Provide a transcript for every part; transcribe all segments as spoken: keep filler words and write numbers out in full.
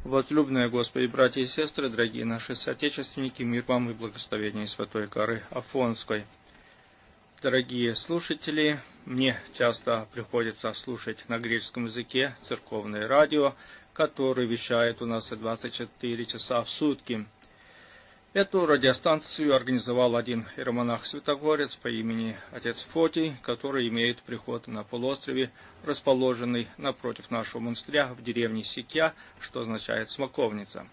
Возлюбленные Господи, братья и сестры, дорогие наши соотечественники, мир вам и благословение Святой горы Афонской. Дорогие слушатели, мне часто приходится слушать на греческом языке церковное радио, которое вещает у нас двадцать четыре часа в сутки. Эту радиостанцию организовал один иеромонах-святогорец по имени отец Фотий, который имеет приход на полуострове, расположенный напротив нашего монастыря в деревне Сикья, что означает «смоковница».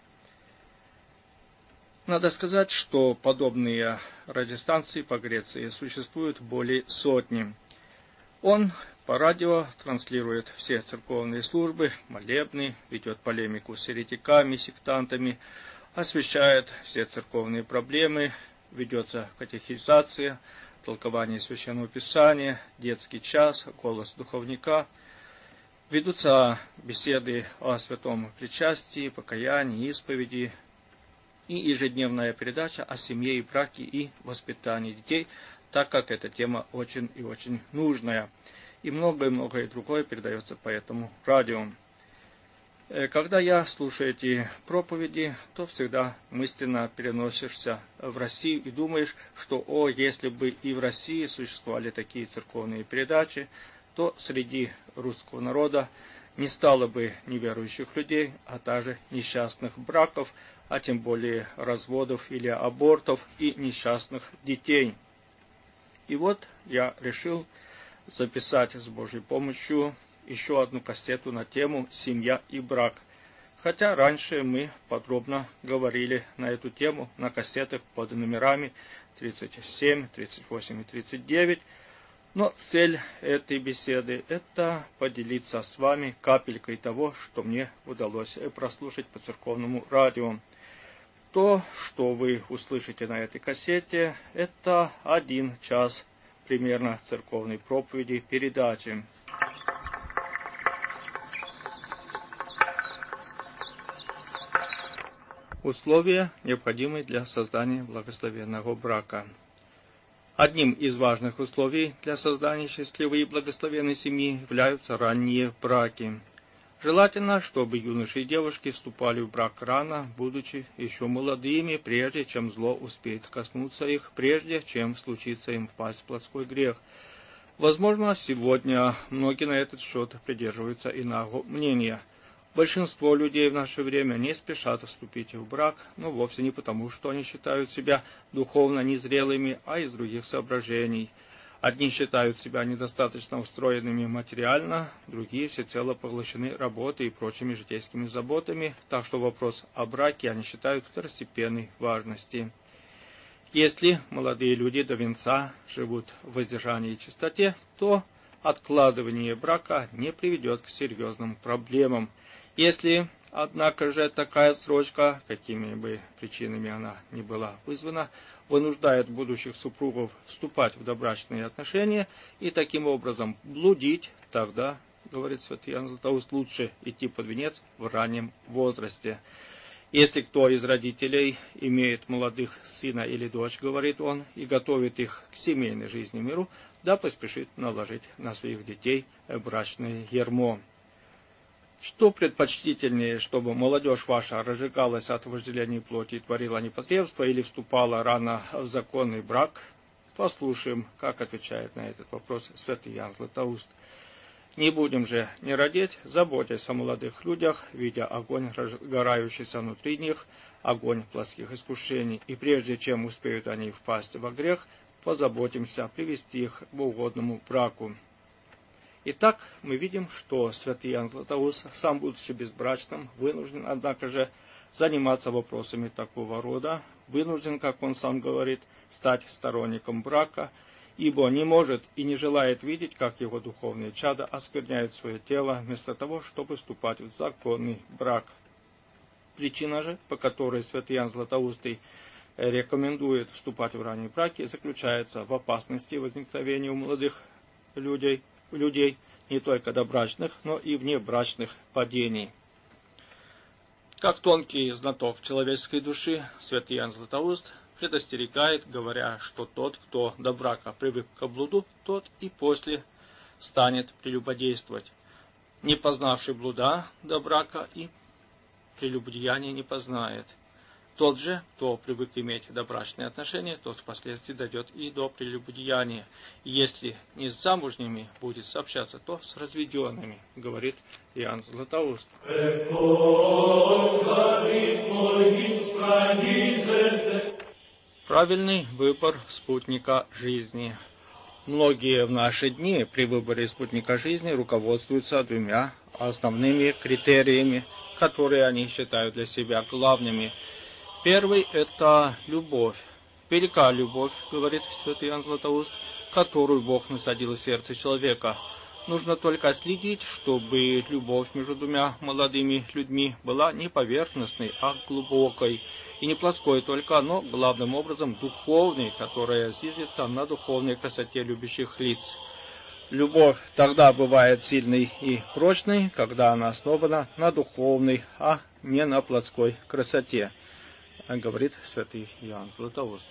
Надо сказать, что подобные радиостанции по Греции существуют более сотни. Он по радио транслирует все церковные службы, молебны, ведет полемику с еретиками, сектантами, освещает все церковные проблемы, ведется катехизация, толкование Священного Писания, детский час, голос духовника, ведутся беседы о святом причастии, покаянии, исповеди и ежедневная передача о семье и браке и воспитании детей, так как эта тема очень и очень нужная. И многое-многое другое передается по этому радио. Когда я слушаю эти проповеди, то всегда мысленно переносишься в Россию и думаешь, что, о, если бы и в России существовали такие церковные передачи, то среди русского народа не стало бы неверующих людей, а также несчастных браков, а тем более разводов или абортов и несчастных детей. И вот я решил записать с Божьей помощью еще одну кассету на тему «Семья и брак». Хотя раньше мы подробно говорили на эту тему на кассетах под номерами тридцать семь, тридцать восемь и тридцать девять, но цель этой беседы – это поделиться с вами капелькой того, что мне удалось прослушать по церковному радио. То, что вы услышите на этой кассете, это один час примерно церковной проповеди, передачи. Условия, необходимые для создания благословенного брака. Одним из важных условий для создания счастливой и благословенной семьи являются ранние браки. Желательно, чтобы юноши и девушки вступали в брак рано, будучи еще молодыми, прежде чем зло успеет коснуться их, прежде чем случится им впасть в плотской грех. Возможно, сегодня многие на этот счет придерживаются иного мнения. Большинство людей в наше время не спешат вступить в брак, но вовсе не потому, что они считают себя духовно незрелыми, а из других соображений. Одни считают себя недостаточно устроенными материально, другие всецело поглощены работой и прочими житейскими заботами, так что вопрос о браке они считают второстепенной важности. Если молодые люди до венца живут в воздержании и чистоте, то откладывание брака не приведет к серьезным проблемам. Если, однако же, такая срочка, какими бы причинами она ни была вызвана, вынуждает будущих супругов вступать в добрачные отношения и таким образом блудить, тогда, говорит святый Иоанн Златоуст, лучше идти под венец в раннем возрасте. Если кто из родителей имеет молодых сына или дочь, говорит он, и готовит их к семейной жизни миру, да поспешит наложить на своих детей брачное ярмо. Что предпочтительнее, чтобы молодежь ваша разжигалась от вожделения плоти и творила непотребство, или вступала рано в законный брак? Послушаем, как отвечает на этот вопрос святый Иоанн Златоуст. Не будем же не родить, заботясь о молодых людях, видя огонь, разгорающийся внутри них, огонь плотских искушений, и прежде чем успеют они впасть во грех, позаботимся привести их к угодному браку. Итак, мы видим, что святый Иоанн Златоуст, сам будучи безбрачным, вынужден, однако же, заниматься вопросами такого рода, вынужден, как он сам говорит, стать сторонником брака, ибо не может и не желает видеть, как его духовные чада оскверняют свое тело, вместо того, чтобы вступать в законный брак. Причина же, по которой святый Иоанн Златоустый рекомендует вступать в ранние браки, заключается в опасности возникновения у молодых людей, людей не только добрачных, но и внебрачных падений. Как тонкий знаток человеческой души, святый Иоанн Златоуст предостерегает, говоря, что тот, кто до брака привык к блуду, тот и после станет прелюбодействовать. Не познавший блуда до брака и прелюбодеяния не познает. Тот же, кто привык иметь добрачные отношения, тот впоследствии дойдет и до прелюбодеяния. И если не с замужними будет сообщаться, то с разведенными, говорит Иоанн Златоуст. Правильный выбор спутника жизни. Многие в наши дни при выборе спутника жизни руководствуются двумя основными критериями, которые они считают для себя главными. Первый – это любовь. Велика любовь, говорит святый Иоанн Златоуст, которую Бог насадил в сердце человека. Нужно только следить, чтобы любовь между двумя молодыми людьми была не поверхностной, а глубокой. И не плотской только, но главным образом духовной, которая зиждется на духовной красоте любящих лиц. Любовь тогда бывает сильной и прочной, когда она основана на духовной, а не на плотской красоте, говорит святый Иоанн Златоуст.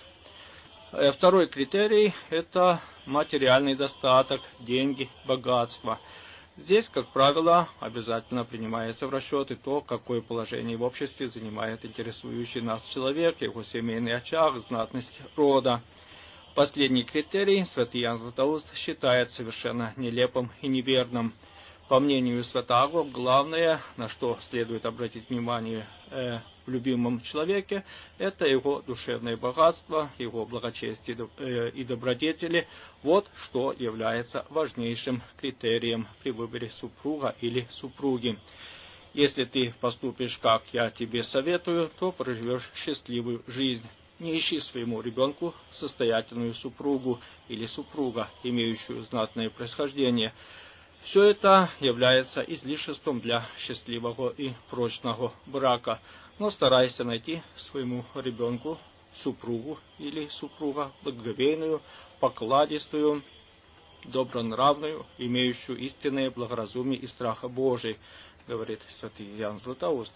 Второй критерий – это материальный достаток, деньги, богатство. Здесь, как правило, обязательно принимается в расчет и то, какое положение в обществе занимает интересующий нас человек, его семейный очаг, знатность рода. Последний критерий святый Иоанн Златоуст считает совершенно нелепым и неверным. По мнению святаго, главное, на что следует обратить внимание э, в любимом человеке, это его душевное богатство, его благочестие э, и добродетели. Вот что является важнейшим критерием при выборе супруга или супруги. Если ты поступишь, как я тебе советую, то проживешь счастливую жизнь. Не ищи своему ребенку состоятельную супругу или супруга, имеющую знатное происхождение. Все это является излишеством для счастливого и прочного брака. Но старайся найти своему ребенку супругу или супруга благоговейную, покладистую, добронравную, имеющую истинное благоразумие и страха Божий, говорит святый Иоанн Златоуст.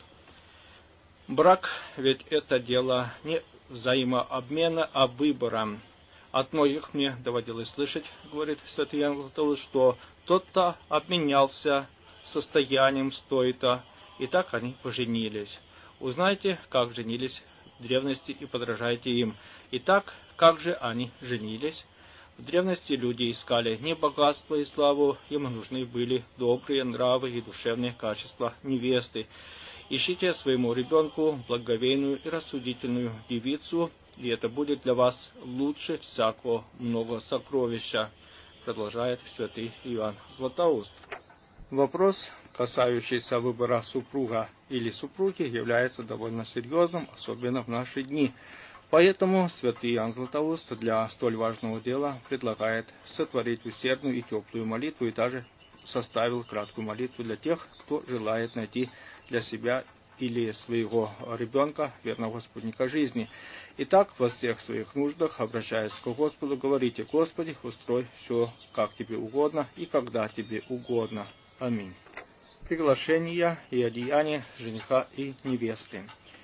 Брак ведь это дело не взаимообмена, а выбора. От многих мне доводилось слышать, говорит святый Иоанн Златоуст, что тот-то обменялся состоянием с той-то, и так они поженились. Узнайте, как женились в древности, и подражайте им. Итак, как же они женились? В древности люди искали не богатство и славу, им нужны были добрые нравы и душевные качества невесты. Ищите своему ребенку благоговейную и рассудительную девицу, и это будет для вас лучше всякого много сокровища, продолжает святый Иоанн Златоуст. Вопрос, касающийся выбора супруга или супруги, является довольно серьезным, особенно в наши дни. Поэтому святый Иоанн Златоуст для столь важного дела предлагает сотворить усердную и теплую молитву, и даже составил краткую молитву для тех, кто желает найти для себя или своего ребенка, верного спутника жизни. Итак, во всех своих нуждах, обращаясь к Господу, говорите: Господи, устрой все, как тебе угодно и когда тебе угодно. Аминь. Приглашение и одеяние жениха и невесты.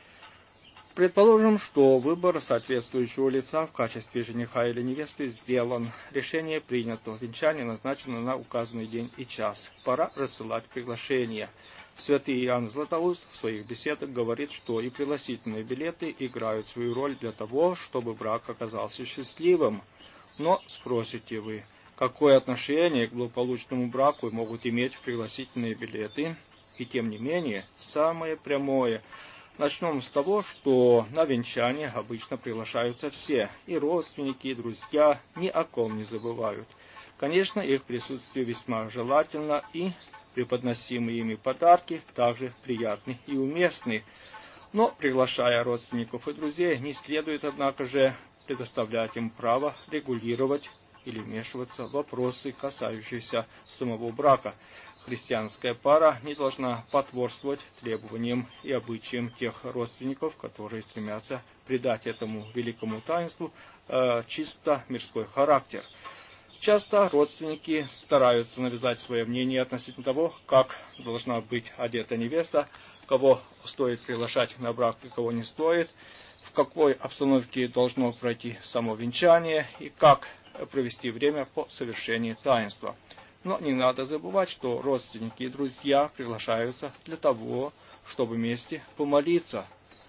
Предположим, что выбор соответствующего лица в качестве жениха или невесты сделан. Решение принято. Венчание назначено на указанный день и час. Пора рассылать приглашение. Святый Иоанн Златоуст в своих беседах говорит, что и пригласительные билеты играют свою роль для того, чтобы брак оказался счастливым. Но спросите вы, какое отношение к благополучному браку могут иметь пригласительные билеты? И тем не менее, самое прямое. Начнем с того, что на венчание обычно приглашаются все, и родственники, и друзья, ни о ком не забывают. Конечно, их присутствие весьма желательно, и преподносимые ими подарки также приятны и уместны. Но, приглашая родственников и друзей, не следует, однако же, предоставлять им право регулировать или вмешиваться в вопросы, касающиеся самого брака. Христианская пара не должна потворствовать требованиям и обычаям тех родственников, которые стремятся придать этому великому таинству э, чисто мирской характер. Часто родственники стараются навязать свое мнение относительно того, как должна быть одета невеста, кого стоит приглашать на брак и кого не стоит, в какой обстановке должно пройти само венчание и как провести время по совершении таинства. Но не надо забывать, что родственники и друзья приглашаются для того, чтобы вместе помолиться,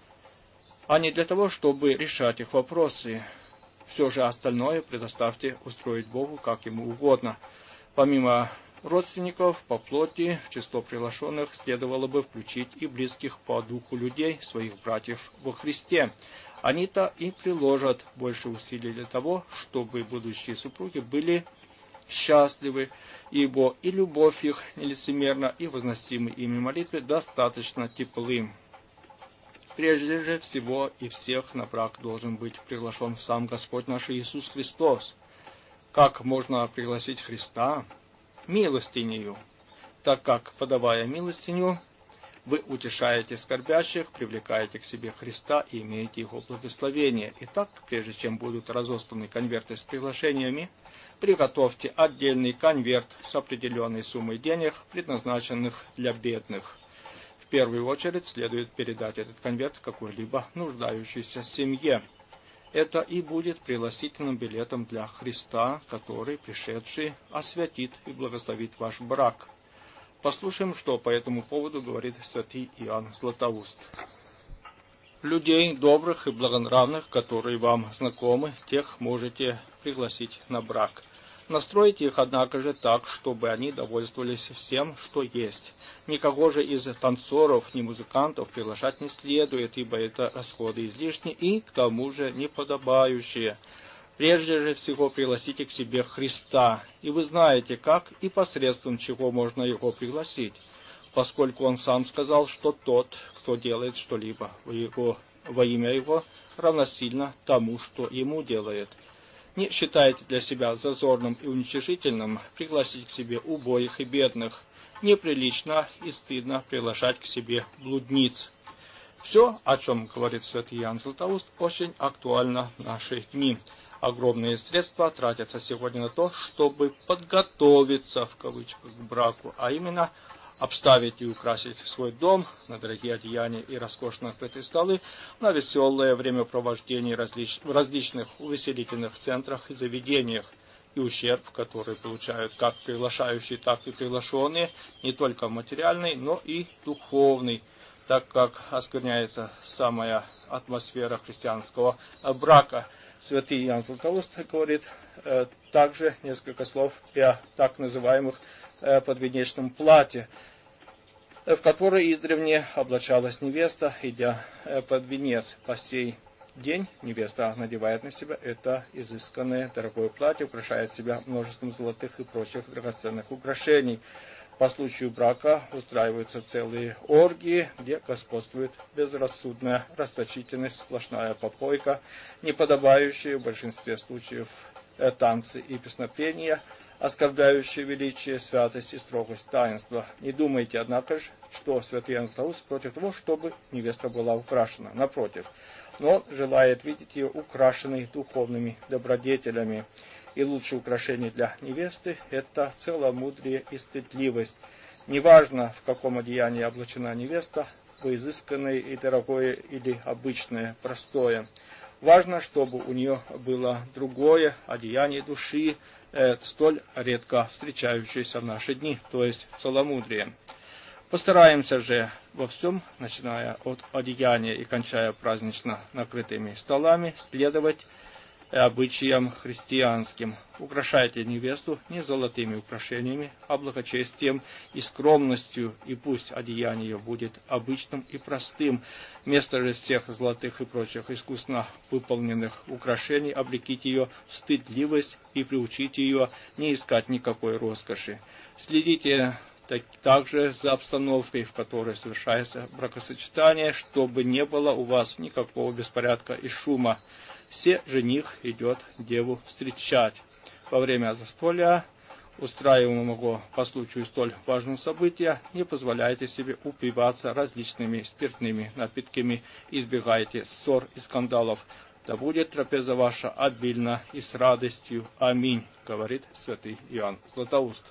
а не для того, чтобы решать их вопросы. Все же остальное предоставьте устроить Богу, как ему угодно. Помимо родственников по плоти, в число приглашенных следовало бы включить и близких по духу людей, своих братьев во Христе. Они-то и приложат больше усилий для того, чтобы будущие супруги были счастливы, ибо и любовь их нелицемерна, и возносимые ими молитвы достаточно теплы. Прежде же всего и всех на брак должен быть приглашен сам Господь наш Иисус Христос. Как можно пригласить Христа? Милостинею, так как, подавая милостиню, вы утешаете скорбящих, привлекаете к себе Христа и имеете Его благословение. Итак, прежде чем будут разосланы конверты с приглашениями, приготовьте отдельный конверт с определенной суммой денег, предназначенных для бедных. В первую очередь следует передать этот конверт какой-либо нуждающейся семье. Это и будет пригласительным билетом для Христа, который, пришедший, освятит и благословит ваш брак. Послушаем, что по этому поводу говорит святый Иоанн Златоуст. Людей добрых и благонравных, которые вам знакомы, тех можете пригласить на брак. Настройте их, однако же, так, чтобы они довольствовались всем, что есть. Никого же из танцоров, ни музыкантов приглашать не следует, ибо это расходы излишни и, к тому же, неподобающие. Прежде же всего пригласите к себе Христа, и вы знаете, как и посредством чего можно Его пригласить, поскольку Он сам сказал, что тот, кто делает что-либо во, его, во имя Его, равносильно тому, что Ему делает. Не считайте для себя зазорным и уничижительным пригласить к себе убогих и бедных. Неприлично и стыдно приглашать к себе блудниц. Все, о чем говорит святый Иоанн Златоуст, очень актуально в наши дни. Огромные средства тратятся сегодня на то, чтобы подготовиться, в кавычках, к браку, а именно обставить и украсить свой дом, на дорогие одеяния и роскошно накрытые столы, на веселое времяпровождение различ... в различных увеселительных центрах и заведениях. И ущерб, который получают как приглашающие, так и приглашенные, не только материальный, но и духовный, так как оскверняется самая атмосфера христианского брака. Святый Иоанн Златоуст говорит э, также несколько слов о так называемых э, подвенечном платье, в которое издревле облачалась невеста, идя э, под венец. По сей день невеста надевает на себя это изысканное дорогое платье, украшает себя множеством золотых и прочих драгоценных украшений. По случаю брака устраиваются целые оргии, где господствует безрассудная расточительность, сплошная попойка, неподобающие в большинстве случаев танцы и песнопения, оскорбляющие величие, святость и строгость таинства. Не думайте, однако же, что святый Иоанн Златоуст против того, чтобы невеста была украшена. Напротив, но желает видеть ее украшенной духовными добродетелями. И лучшее украшение для невесты – это целомудрие и стыдливость. Неважно, в каком одеянии облачена невеста, в изысканное и дорогое или обычное, простое. Важно, чтобы у нее было другое одеяние души, э, столь редко встречающееся в наши дни, то есть целомудрие. Постараемся же во всем, начиная от одеяния и кончая празднично накрытыми столами, следовать обычаям христианским. Украшайте невесту не золотыми украшениями, а благочестием и скромностью, и пусть одеяние ее будет обычным и простым. Вместо же всех золотых и прочих искусно выполненных украшений облеките ее в стыдливость и приучите ее не искать никакой роскоши. Следите так, также за обстановкой, в которой совершается бракосочетание, чтобы не было у вас никакого беспорядка и шума. Все жених идет деву встречать. Во время застолья, устраиваемого по случаю столь важного события, не позволяйте себе упиваться различными спиртными напитками, избегайте ссор и скандалов. Да будет трапеза ваша обильна и с радостью. Аминь, говорит святый Иоанн Златоуст.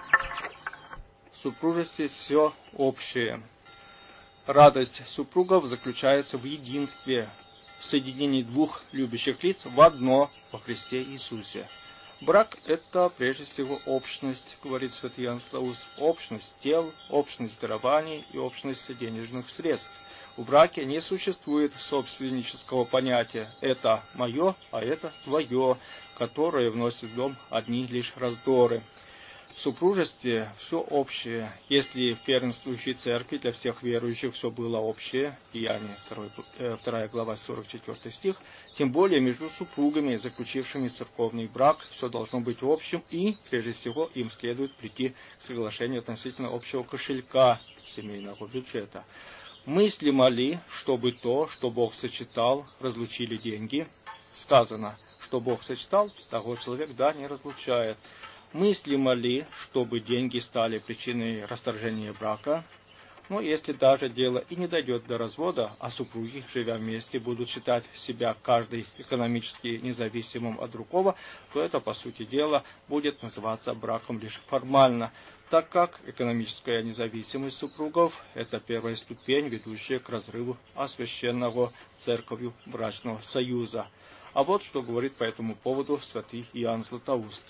В супружестве все общее. Радость супругов заключается в единстве, в соединении двух любящих лиц в одно во Христе Иисусе. Брак – это прежде всего общность, говорит святый Иоанн Златоуст, общность тел, общность дарований и общность денежных средств. В браке не существует собственнического понятия «это мое, а это твое», которое вносит в дом одни лишь раздоры. В супружестве все общее. Если в первенствующей церкви для всех верующих все было общее, Деяния вторая глава сорок четвёртый стих, тем более между супругами, заключившими церковный брак, все должно быть общим, и, прежде всего, им следует прийти к соглашению относительно общего кошелька семейного бюджета. Мыслимо ли, чтобы то, что Бог сочетал, разлучили деньги? Сказано, что Бог сочетал, того человек, да, не разлучает. Мыслимо ли, чтобы деньги стали причиной расторжения брака? Но если даже дело и не дойдет до развода, а супруги, живя вместе, будут считать себя каждый экономически независимым от другого, то это, по сути дела, будет называться браком лишь формально, так как экономическая независимость супругов – это первая ступень, ведущая к разрыву освященного церковью брачного союза. А вот что говорит по этому поводу святый Иоанн Златоуст.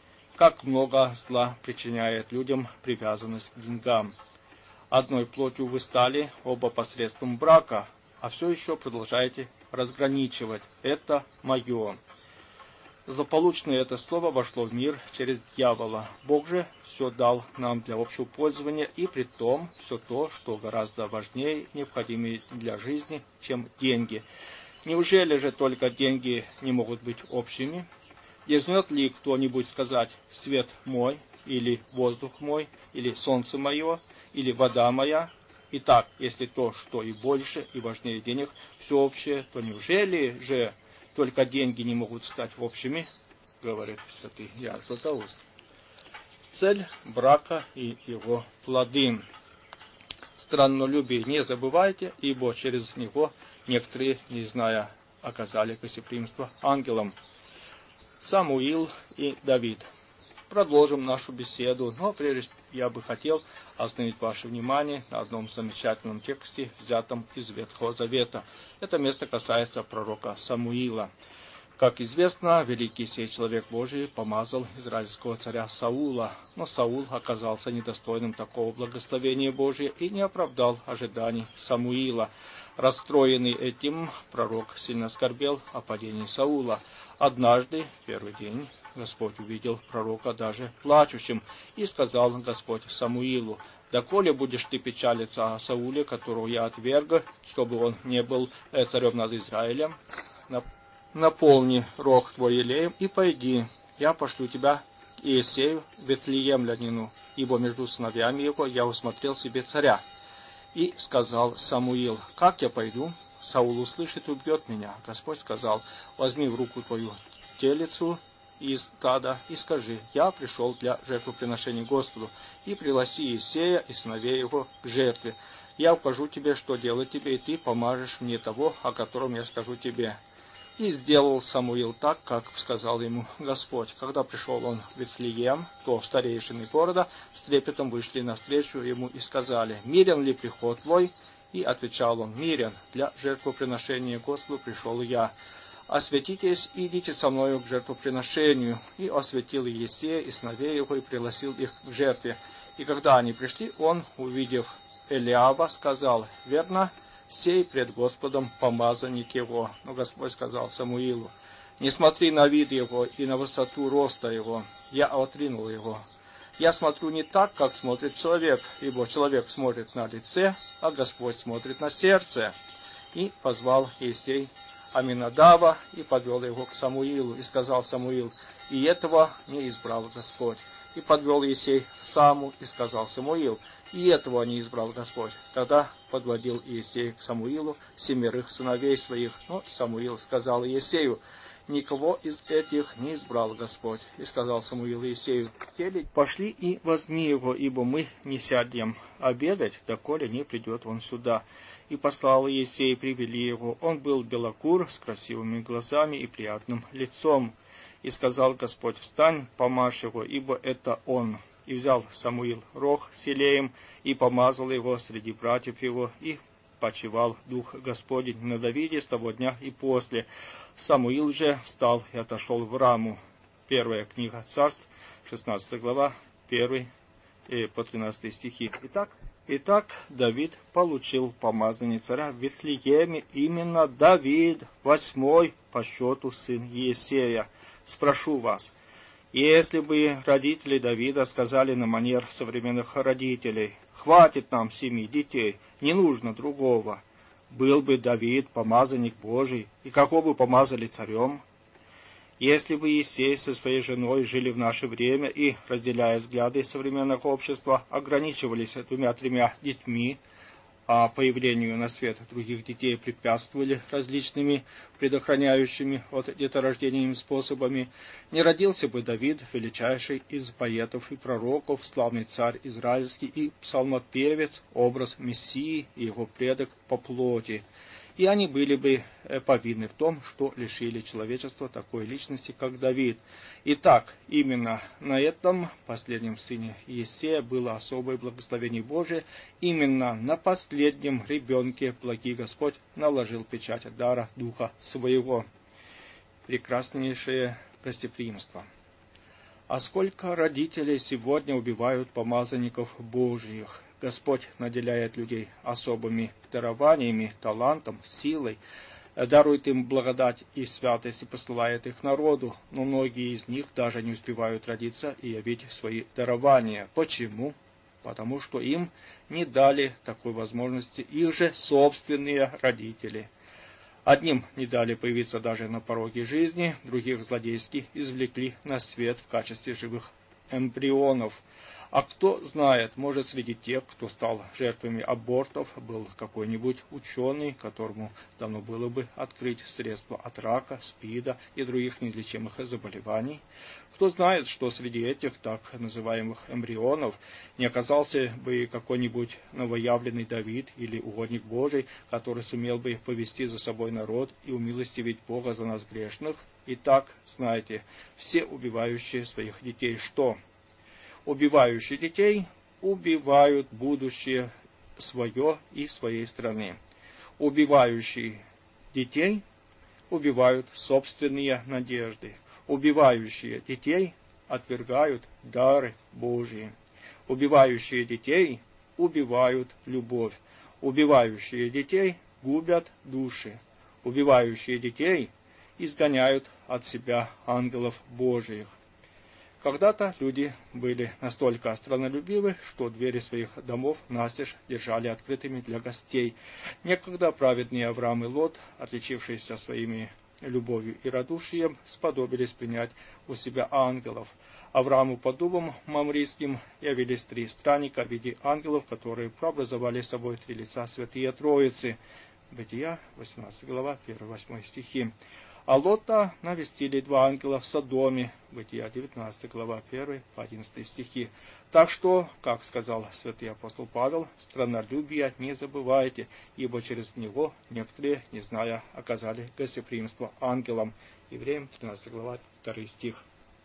Как много зла причиняет людям привязанность к деньгам. Одной плотью вы стали, оба посредством брака, а все еще продолжаете разграничивать. Это мое. Злополучное это слово вошло в мир через дьявола. Бог же все дал нам для общего пользования, и при том все то, что гораздо важнее, необходимее для жизни, чем деньги. Неужели же только деньги не могут быть общими? Дерзнет ли кто-нибудь сказать «свет мой», или «воздух мой», или «солнце мое», или «вода моя»? Итак, если то, что и больше, и важнее денег, все общее, то неужели же только деньги не могут стать общими, говорит святый Иоанн Златоуст. Цель брака и его плоды. Страннолюбие не забывайте, ибо через него некоторые, не зная, оказали гостеприимство ангелам. Самуил и Давид. Продолжим нашу беседу, но прежде я бы хотел остановить ваше внимание на одном замечательном тексте, взятом из Ветхого Завета. Это место касается пророка Самуила. Как известно, великий сей человек Божий помазал израильского царя Саула, но Саул оказался недостойным такого благословения Божия и не оправдал ожиданий Самуила. Расстроенный этим, пророк сильно скорбел о падении Саула. Однажды, первый день, Господь увидел пророка даже плачущим, и сказал Господь Самуилу: «Доколе будешь ты печалиться о Сауле, которого я отверг, чтобы он не был царем над Израилем? Наполни рог твой елеем и пойди, я пошлю тебя к Иесею, Вифлеемлянину, ибо между сыновьями его я усмотрел себе царя». И сказал Самуил: «Как я пойду? Саул услышит и убьет меня». Господь сказал: «Возьми в руку твою телицу из стада и скажи: я пришел для жертвоприношения Господу, и пригласи Иисея и сыновей его к жертве. Я укажу тебе, что делать тебе, и ты помажешь мне того, о котором я скажу тебе». И сделал Самуил так, как сказал ему Господь. Когда пришел он в Вифлеем, то старейшины города с трепетом вышли навстречу ему и сказали: «Мирен ли приход твой?» И отвечал он: «Мирен, для жертвоприношения Господу пришел я. Осветитесь и идите со мною к жертвоприношению». И осветил Иисея и сыновей его, и пригласил их к жертве. И когда они пришли, он, увидев Элиаба, сказал: «Верно, сей пред Господом помазанник его». Но Господь сказал Самуилу: «Не смотри на вид его и на высоту роста его, я отринул его. Я смотрю не так, как смотрит человек, ибо человек смотрит на лице, а Господь смотрит на сердце». И позвал Иисей Аминадава и подвел его к Самуилу. И сказал Самуил: «И этого не избрал Господь». И подвел Иисей Саму, и сказал Самуил: «И этого не избрал Господь». Тогда подводил Иисей к Самуилу семерых сыновей своих. Но Самуил сказал Иисею: «Никого из этих не избрал Господь». И сказал Самуил Иисею: «Пошли и возьми его, ибо мы не сядем обедать, доколе не придет он сюда». И послал Иисей, привели его. Он был белокур, с красивыми глазами и приятным лицом. И сказал Господь: «Встань, помажь его, ибо это он». И взял Самуил рог с елеем и помазал его среди братьев его, и почивал Дух Господень на Давиде с того дня и после. Самуил же встал и отошел в Раму. Первая книга Царств, шестнадцатая глава, первый по тринадцатый стихи. Итак, Итак, Давид получил помазание царя в Вифлееме, именно Давид, восьмой по счету сын Иессея. Спрошу вас, если бы родители Давида сказали на манер современных родителей: «Хватит нам семи детей, не нужно другого», был бы Давид помазанник Божий, и кого бы помазали царем? Если бы Иисей со своей женой жили в наше время и, разделяя взгляды современного общества, ограничивались двумя-тремя детьми, а появлению на свет других детей препятствовали различными предохраняющими от деторождения способами, не родился бы Давид, величайший из поэтов и пророков, славный царь израильский и псалмопевец, образ Мессии и его предок по плоти. И они были бы повинны в том, что лишили человечества такой личности, как Давид. Итак, именно на этом последнем сыне Иессея было особое благословение Божие. Именно на последнем ребенке благий Господь наложил печать дара Духа Своего. Прекраснейшее гостеприимство. А сколько родителей сегодня убивают помазанников Божьих? Господь наделяет людей особыми дарованиями, талантом, силой, дарует им благодать и святость и посылает их народу, но многие из них даже не успевают родиться и явить свои дарования. Почему? Потому что им не дали такой возможности их же собственные родители. Одним не дали появиться даже на пороге жизни, других злодейски извлекли на свет в качестве живых эмбрионов. А кто знает, может, среди тех, кто стал жертвами абортов, был какой-нибудь ученый, которому давно было бы открыть средства от рака, СПИДа и других неизлечимых заболеваний. Кто знает, что среди этих так называемых эмбрионов не оказался бы какой-нибудь новоявленный Давид или угодник Божий, который сумел бы повести за собой народ и умилостивить Бога за нас грешных. Итак, знаете, все убивающие своих детей что? Убивающие детей убивают будущее свое и своей страны. Убивающие детей убивают собственные надежды. Убивающие детей отвергают дары Божьи. Убивающие детей убивают любовь. Убивающие детей губят души. Убивающие детей изгоняют от себя ангелов Божиих. Когда-то люди были настолько страннолюбивы, что двери своих домов настежь держали открытыми для гостей. Некогда праведные Авраам и Лот, отличившиеся своими любовью и радушием, сподобились принять у себя ангелов. Аврааму под дубом мамрийским явились три странника в виде ангелов, которые прообразовали собой три лица святые Троицы. Бытия, восемнадцатая глава, первый-восьмой стихи. А Лота навестили два ангела в Содоме, Бытия, девятнадцатая глава, первый-одиннадцатый стихи. Так что, как сказал святый апостол Павел, страннолюбия не забывайте, ибо через него некоторые, не зная, оказали гостеприимство ангелам. Евреям, тринадцатая глава, второй стих.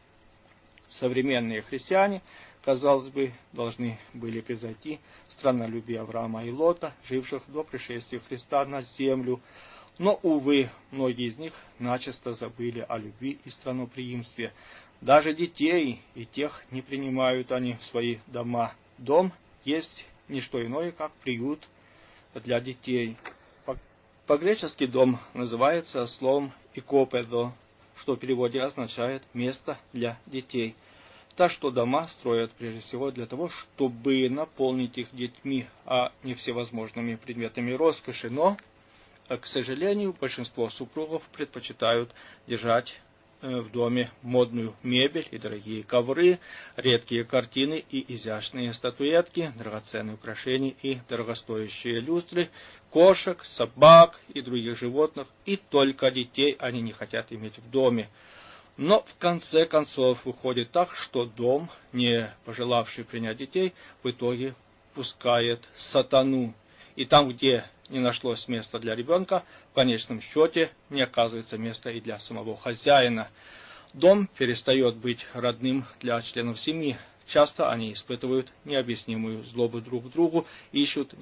Современные христиане, казалось бы, должны были превзойти страннолюбие Авраама и Лота, живших до пришествия Христа на землю. Но, увы, многие из них начисто забыли о любви и странноприимстве. Даже детей и тех не принимают они в свои дома. Дом есть не что иное, как приют для детей. По-гречески дом называется словом «икопедо», что в переводе означает «место для детей». Так что дома строят прежде всего для того, чтобы наполнить их детьми, а не всевозможными предметами роскоши. Но, к сожалению, большинство супругов предпочитают держать в доме модную мебель и дорогие ковры, редкие картины и изящные статуэтки, драгоценные украшения и дорогостоящие люстры, кошек, собак и других животных, и только детей они не хотят иметь в доме. Но в конце концов выходит так, что дом, не пожелавший принять детей, в итоге пускает сатану. И там, где не нашлось места для ребенка, в конечном счете не оказывается места и для самого хозяина. Дом перестает быть родным для членов семьи. Часто они испытывают необъяснимую злобу друг к другу, ищут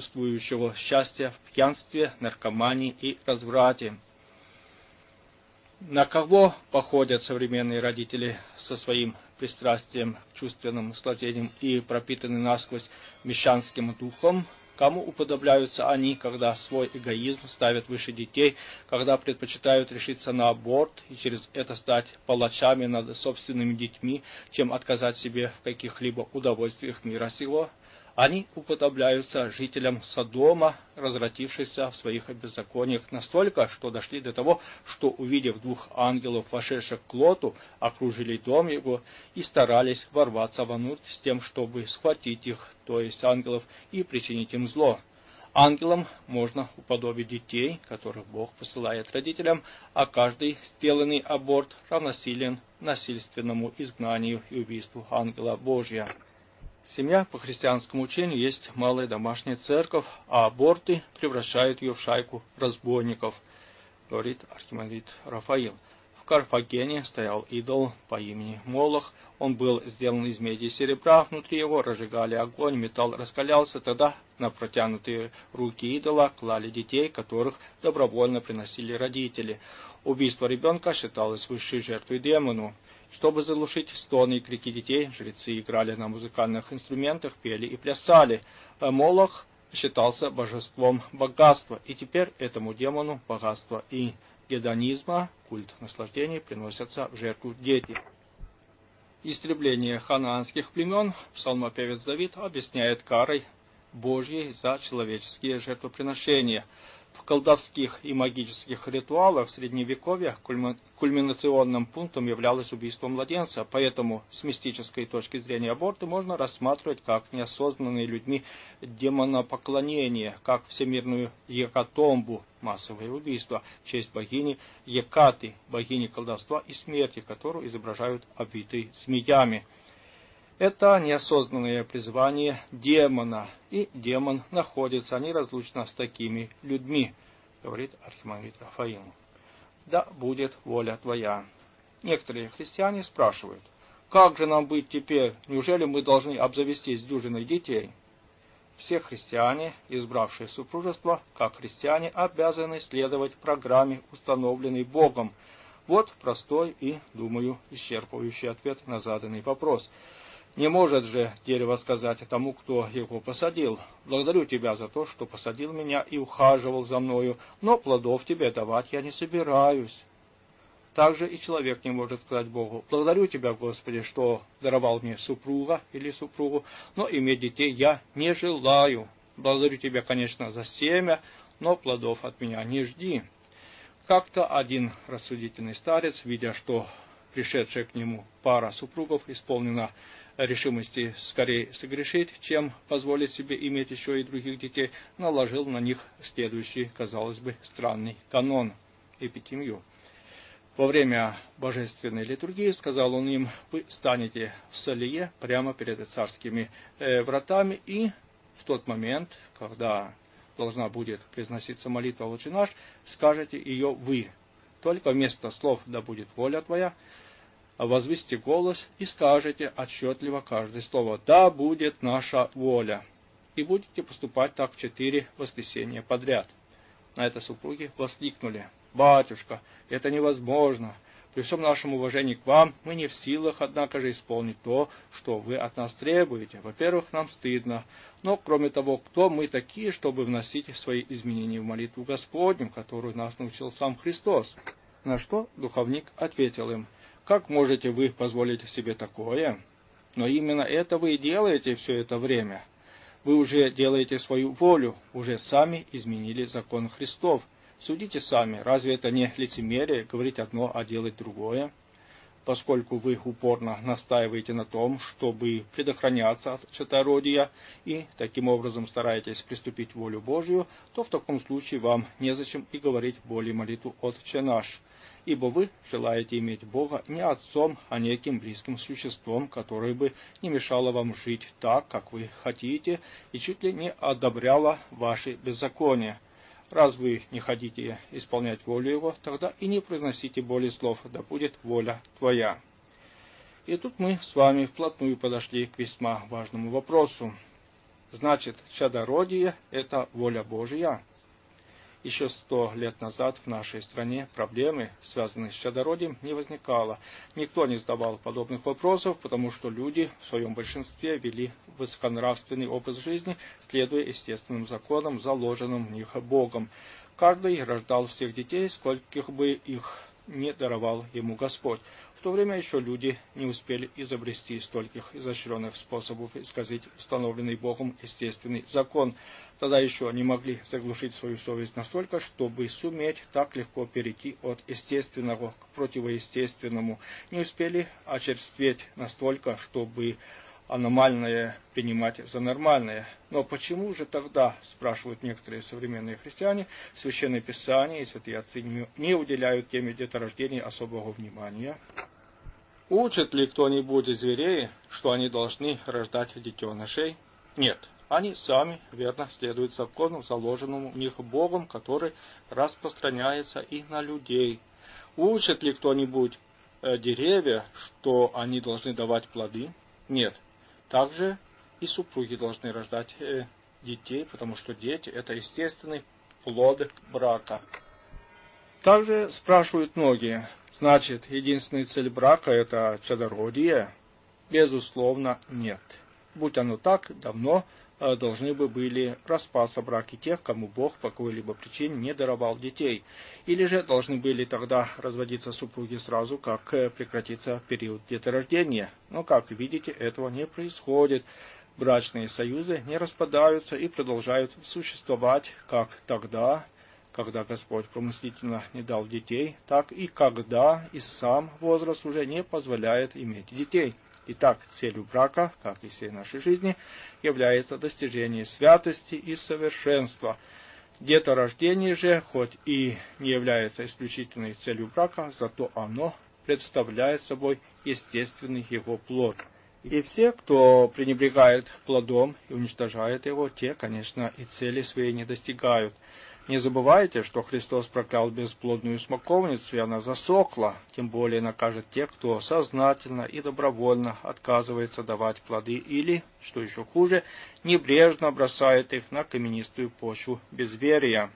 несуществующего счастья в пьянстве, наркомании и разврате. На кого походят современные родители со своим пристрастием к чувственным наслаждениям и пропитаны насквозь мещанским духом? Кому уподобляются они, когда свой эгоизм ставят выше детей, когда предпочитают решиться на аборт и через это стать палачами над собственными детьми, чем отказать себе в каких-либо удовольствиях мира сего? Они уподобляются жителям Содома, развратившихся в своих беззакониях настолько, что дошли до того, что, увидев двух ангелов, вошедших к Лоту, окружили дом его и старались ворваться внутрь с тем, чтобы схватить их, то есть ангелов, и причинить им зло. Ангелам можно уподобить детей, которых Бог посылает родителям, а каждый сделанный аборт равносилен насильственному изгнанию и убийству ангела Божия. Семья по христианскому учению есть малая домашняя церковь, а аборты превращают ее в шайку разбойников, говорит архимандрит Рафаил. В Карфагене стоял идол по имени Молох. Он был сделан из меди и серебра, внутри его разжигали огонь, металл раскалялся, тогда на протянутые руки идола клали детей, которых добровольно приносили родители. Убийство ребенка считалось высшей жертвой демону. Чтобы заглушить стоны и крики детей, жрецы играли на музыкальных инструментах, пели и плясали. Молох считался божеством богатства, и теперь этому демону богатства и гедонизма, культ наслаждений, приносятся в жертву дети. Истребление ханаанских племен псалмопевец Давид объясняет карой Божьей за человеческие жертвоприношения. В колдовских и магических ритуалах Средневековья кульминационным пунктом являлось убийство младенца, поэтому с мистической точки зрения аборты можно рассматривать как неосознанные людьми демонопоклонение, как всемирную гекатомбу, массовое убийство, в честь богини Екаты, богини колдовства и смерти, которую изображают обвитой змеями. Это неосознанное призвание демона, и демон находится неразлучно с такими людьми, говорит архимандрит Рафаил. Да будет воля твоя. Некоторые христиане спрашивают, как же нам быть теперь, неужели мы должны обзавестись дюжиной детей? Все христиане, избравшие супружество, как христиане, обязаны следовать программе, установленной Богом. Вот простой и, думаю, исчерпывающий ответ на заданный вопрос. Не может же дерево сказать тому, кто его посадил: «Благодарю тебя за то, что посадил меня и ухаживал за мною, но плодов тебе давать я не собираюсь». Также и человек не может сказать Богу: «Благодарю тебя, Господи, что даровал мне супруга или супругу, но иметь детей я не желаю. Благодарю тебя, конечно, за семя, но плодов от меня не жди». Как-то один рассудительный старец, видя, что пришедшая к нему пара супругов исполнена решимости скорее согрешить, чем позволить себе иметь еще и других детей, наложил на них следующий, казалось бы, странный канон, эпитимию. Во время божественной литургии, сказал он им, вы станете в Салие прямо перед царскими э, вратами, и в тот момент, когда должна будет произноситься молитва «Отче наш», скажете ее вы. Только вместо слов «Да будет воля твоя» возвысьте голос и скажете отчетливо каждое слово «Да будет наша воля». И будете поступать так в четыре воскресенья подряд. На это супруги воскликнули: «Батюшка, это невозможно. При всем нашем уважении к вам мы не в силах, однако же, исполнить то, что вы от нас требуете. Во-первых, нам стыдно. Но, кроме того, кто мы такие, чтобы вносить свои изменения в молитву Господню, которую нас научил сам Христос?» На что духовник ответил им: «Как можете вы позволить себе такое? Но именно это вы и делаете все это время. Вы уже делаете свою волю, уже сами изменили закон Христов. Судите сами, разве это не лицемерие говорить одно, а делать другое? Поскольку вы упорно настаиваете на том, чтобы предохраняться от чадородия и таким образом стараетесь приступить волю Божию, то в таком случае вам незачем и говорить более молитву «Отче наш». Ибо вы желаете иметь Бога не отцом, а неким близким существом, которое бы не мешало вам жить так, как вы хотите, и чуть ли не одобряло ваши беззакония. Раз вы не хотите исполнять волю Его, тогда и не произносите более слов «Да будет воля твоя». И тут мы с вами вплотную подошли к весьма важному вопросу. Значит, чадородие – это воля Божия? Еще сто лет назад в нашей стране проблемы, связанные с чадородием, не возникало. Никто не задавал подобных вопросов, потому что люди в своем большинстве вели высоконравственный образ жизни, следуя естественным законам, заложенным в них Богом. Каждый рождал всех детей, скольких бы их не даровал ему Господь. В то время еще люди не успели изобрести стольких изощренных способов исказить установленный Богом естественный закон. Тогда еще не могли заглушить свою совесть настолько, чтобы суметь так легко перейти от естественного к противоестественному. Не успели очерстветь настолько, чтобы аномальное принимать за нормальное. Но почему же тогда, спрашивают некоторые современные христиане, Священное Писание и святые отцы не уделяют теме деторождения особого внимания? Учат ли кто-нибудь из зверей, что они должны рождать детенышей? Нет. Они сами верно следуют закону, заложенному в них Богом, который распространяется и на людей. Учат ли кто-нибудь э, деревья, что они должны давать плоды? Нет. Также и супруги должны рождать э, детей, потому что дети – это естественный плод брака. Также спрашивают многие, значит, единственная цель брака – это чадородие? Безусловно, нет. Будь оно так, давно э, должны бы были распаться браки тех, кому Бог по какой-либо причине не даровал детей. Или же должны были тогда разводиться супруги сразу, как э, прекратится период деторождения. Но, как видите, этого не происходит. Брачные союзы не распадаются и продолжают существовать как тогда, когда Господь промыслительно не дал детей, так и когда и сам возраст уже не позволяет иметь детей. Итак, целью брака, как и всей нашей жизни, является достижение святости и совершенства. Деторождение же, хоть и не является исключительной целью брака, зато оно представляет собой естественный его плод. И все, кто пренебрегает плодом и уничтожает его, те, конечно, и цели своей не достигают. Не забывайте, что Христос проклял бесплодную смоковницу, и она засохла, тем более накажет тех, кто сознательно и добровольно отказывается давать плоды или, что еще хуже, небрежно бросает их на каменистую почву безверия.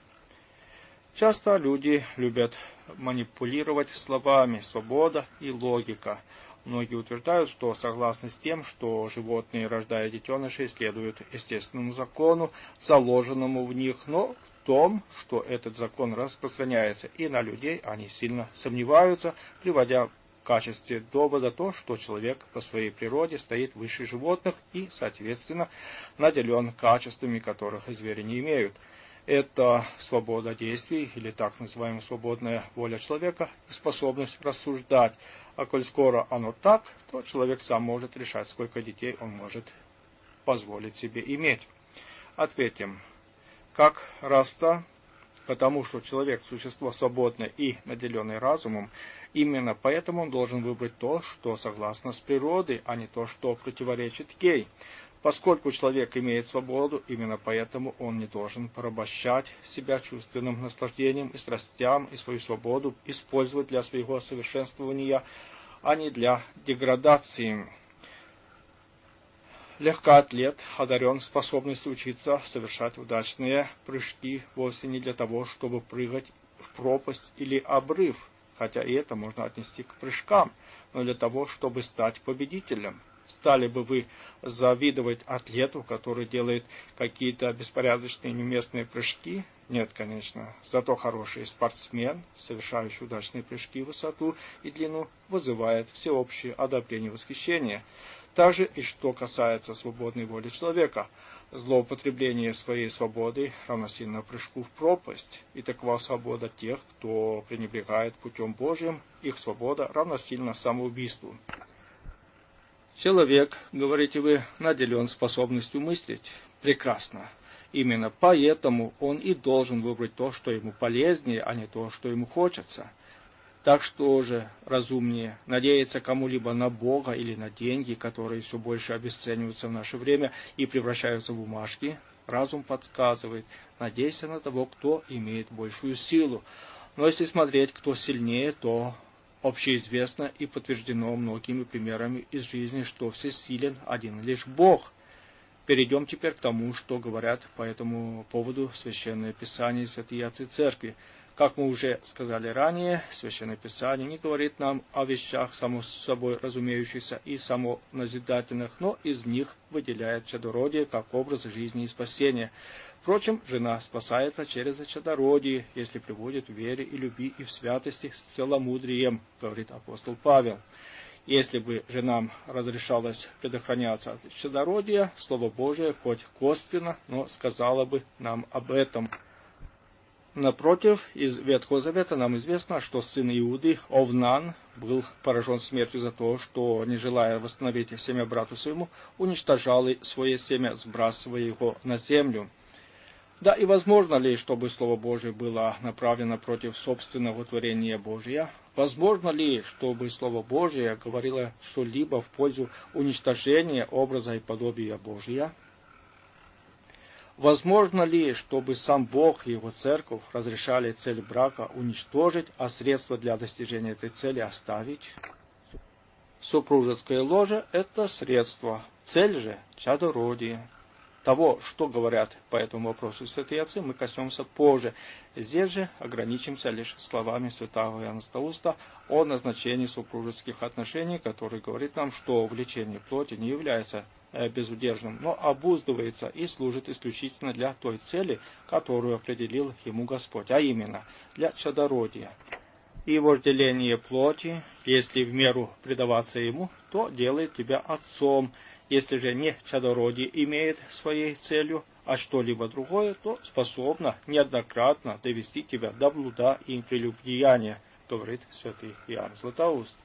Часто люди любят манипулировать словами «свобода» и «логика». Многие утверждают, что согласны с тем, что животные, рождая детенышей, следуют естественному закону, заложенному в них, но в том, что этот закон распространяется и на людей, они сильно сомневаются, приводя в качестве довода то, что человек по своей природе стоит выше животных и, соответственно, наделен качествами, которых звери не имеют. Это свобода действий, или так называемая свободная воля человека, и способность рассуждать. А коль скоро оно так, то человек сам может решать, сколько детей он может позволить себе иметь. Ответим, как раз-то, потому что человек – существо свободное и наделенное разумом, именно поэтому он должен выбрать то, что согласно с природой, а не то, что противоречит ей. Поскольку человек имеет свободу, именно поэтому он не должен порабощать себя чувственным наслаждением и страстям, и свою свободу использовать для своего совершенствования, а не для деградации. Легкоатлет одарен способностью учиться совершать удачные прыжки вовсе не для того, чтобы прыгать в пропасть или обрыв, хотя и это можно отнести к прыжкам, но для того, чтобы стать победителем. Стали бы вы завидовать атлету, который делает какие-то беспорядочные неуместные прыжки? Нет, конечно. Зато хороший спортсмен, совершающий удачные прыжки в высоту и длину, вызывает всеобщее одобрение и восхищение. Также и что касается свободной воли человека. Злоупотребление своей свободой равносильно прыжку в пропасть. И такова свобода тех, кто пренебрегает путем Божьим, их свобода равносильно самоубийству. Человек, говорите вы, наделен способностью мыслить. Прекрасно. Именно поэтому он и должен выбрать то, что ему полезнее, а не то, что ему хочется. Так что же разумнее надеяться кому-либо на Бога или на деньги, которые все больше обесцениваются в наше время и превращаются в бумажки? Разум подсказывает, надейся на того, кто имеет большую силу. Но если смотреть, кто сильнее, то общеизвестно и подтверждено многими примерами из жизни, что всесилен один лишь Бог. Перейдем теперь к тому, что говорят по этому поводу Священное Писание и святые отцы Церкви. Как мы уже сказали ранее, Священное Писание не говорит нам о вещах само собой разумеющихся и самоназидательных, но из них выделяет чадородие как образ жизни и спасения. Впрочем, жена спасается через чадородие, если приводит в вере и любви и в святости с целомудрием, говорит апостол Павел. Если бы женам разрешалось предохраняться от чадородия, Слово Божие хоть косвенно, но сказало бы нам об этом. Напротив, из Ветхого Завета нам известно, что сын Иуды, Овнан, был поражен смертью за то, что, не желая восстановить семя брату своему, уничтожал свое семя, сбрасывая его на землю. Да и возможно ли, чтобы Слово Божие было направлено против собственного творения Божия? Возможно ли, чтобы Слово Божие говорило что-либо в пользу уничтожения образа и подобия Божия? Возможно ли, чтобы сам Бог и Его Церковь разрешали цель брака уничтожить, а средства для достижения этой цели оставить? Супружеское ложе – это средство, цель же – чадородие. Того, что говорят по этому вопросу святые отцы, мы коснемся позже. Здесь же ограничимся лишь словами святого Иоанна Златоуста о назначении супружеских отношений, который говорит нам, что влечение плоти не является безудержным, но обуздывается и служит исключительно для той цели, которую определил ему Господь, а именно для чадородия. И вожделение плоти, если в меру предаваться ему, то делает тебя отцом. Если же не чадородие имеет своей целью, а что-либо другое, то способно неоднократно довести тебя до блуда и прелюбодеяния, говорит святый Иоанн Златоуст.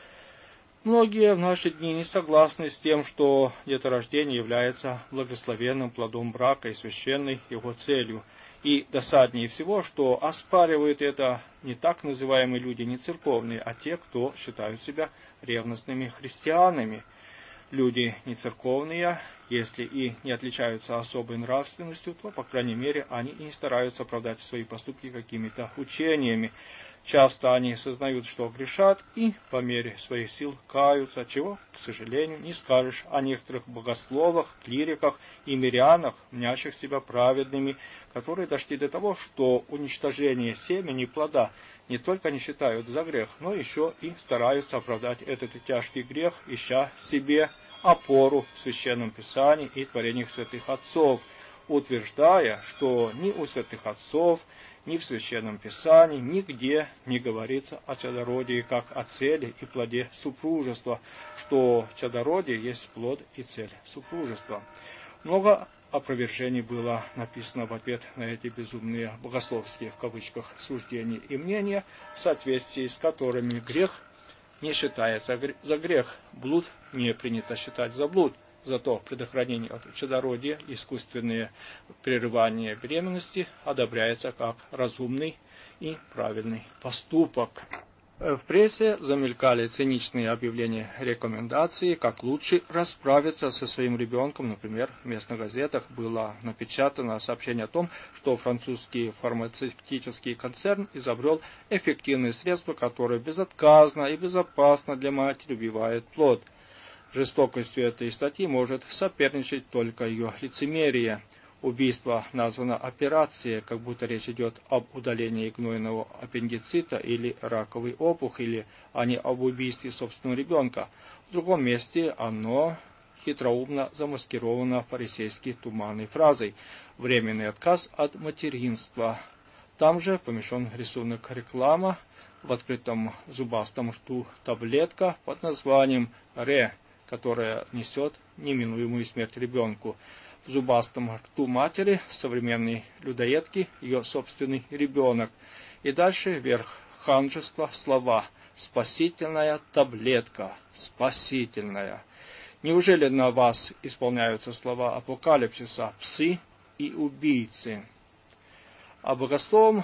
Многие в наши дни не согласны с тем, что деторождение является благословенным плодом брака и священной его целью. И досаднее всего, что оспаривают это не так называемые люди, не церковные, а те, кто считают себя ревностными христианами. Люди не церковные, если и не отличаются особой нравственностью, то, по крайней мере, они и не стараются оправдать свои поступки какими-то учениями. Часто они сознают, что грешат, и по мере своих сил каются, чего, к сожалению, не скажешь о некоторых богословах, клириках и мирянах, мнящих себя праведными, которые дошли до того, что уничтожение семени плода не только не считают за грех, но еще и стараются оправдать этот тяжкий грех, ища себе опору в Священном Писании и творениях святых отцов, утверждая, что ни у святых отцов, ни в Священном Писании нигде не говорится о чадородии как о цели и плоде супружества, что чадородие есть плод и цель супружества. Много опровержений было написано в ответ на эти безумные богословские в кавычках суждения и мнения, в соответствии с которыми грех не считается за грех, блуд не принято считать за блуд. Зато предохранение от чадородия, искусственное прерывание беременности одобряется как разумный и правильный поступок. В прессе замелькали циничные объявления рекомендаций, как лучше расправиться со своим ребенком. Например, в местных газетах было напечатано сообщение о том, что французский фармацевтический концерн изобрел эффективные средства, которые безотказно и безопасно для матери убивают плод. Жестокостью этой статьи может соперничать только ее лицемерие. Убийство названо операцией, как будто речь идет об удалении гнойного аппендицита или раковой опухоли, а не об убийстве собственного ребенка. В другом месте оно хитроумно замаскировано фарисейской туманной фразой «временный отказ от материнства». Там же помещен рисунок реклама в открытом зубастом рту таблетка под названием «Ре», которая несет неминуемую смерть ребенку. В зубастом рту матери, современной людоедки, ее собственный ребенок. И дальше вверх ханжества слова «спасительная таблетка», «спасительная». Неужели на вас исполняются слова апокалипсиса «псы и убийцы»? О богословом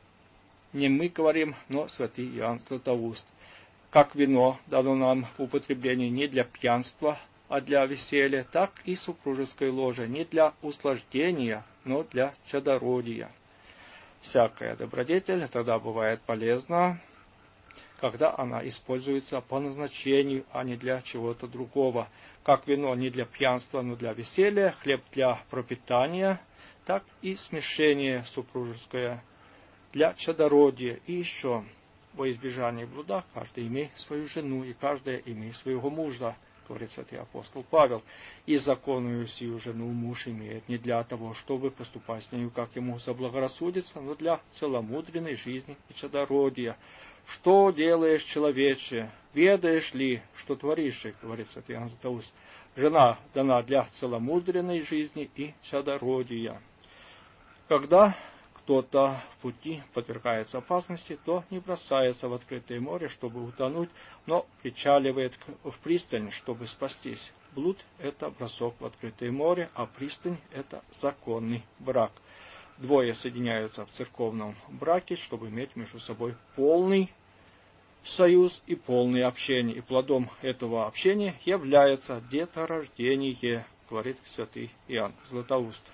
не мы говорим, но святый Иоанн Златоуст. Как вино дано нам в употреблении не для пьянства, а для веселья, так и супружеское ложе не для услаждения, но для чадородия. Всякая добродетель тогда бывает полезна, когда она используется по назначению, а не для чего-то другого. Как вино не для пьянства, но для веселья, хлеб для пропитания, так и смешение супружеское для чадородия. И еще, во избежание блуда, каждый имеет свою жену, и каждая имеет своего мужа, говорит святый апостол Павел. И законную сию жену муж имеет не для того, чтобы поступать с нею, как ему заблагорассудится, но для целомудренной жизни и чадородия. Что делаешь, человече? Ведаешь ли, что творишь, говорит святый Иоанн Златоуст. Жена дана для целомудренной жизни и чадородия. Когда кто-то в пути подвергается опасности, то не бросается в открытое море, чтобы утонуть, но причаливает в пристань, чтобы спастись. Блуд – это бросок в открытое море, а пристань – это законный брак. Двое соединяются в церковном браке, чтобы иметь между собой полный союз и полное общение. И плодом этого общения является деторождение, говорит святый Иоанн Златоуст.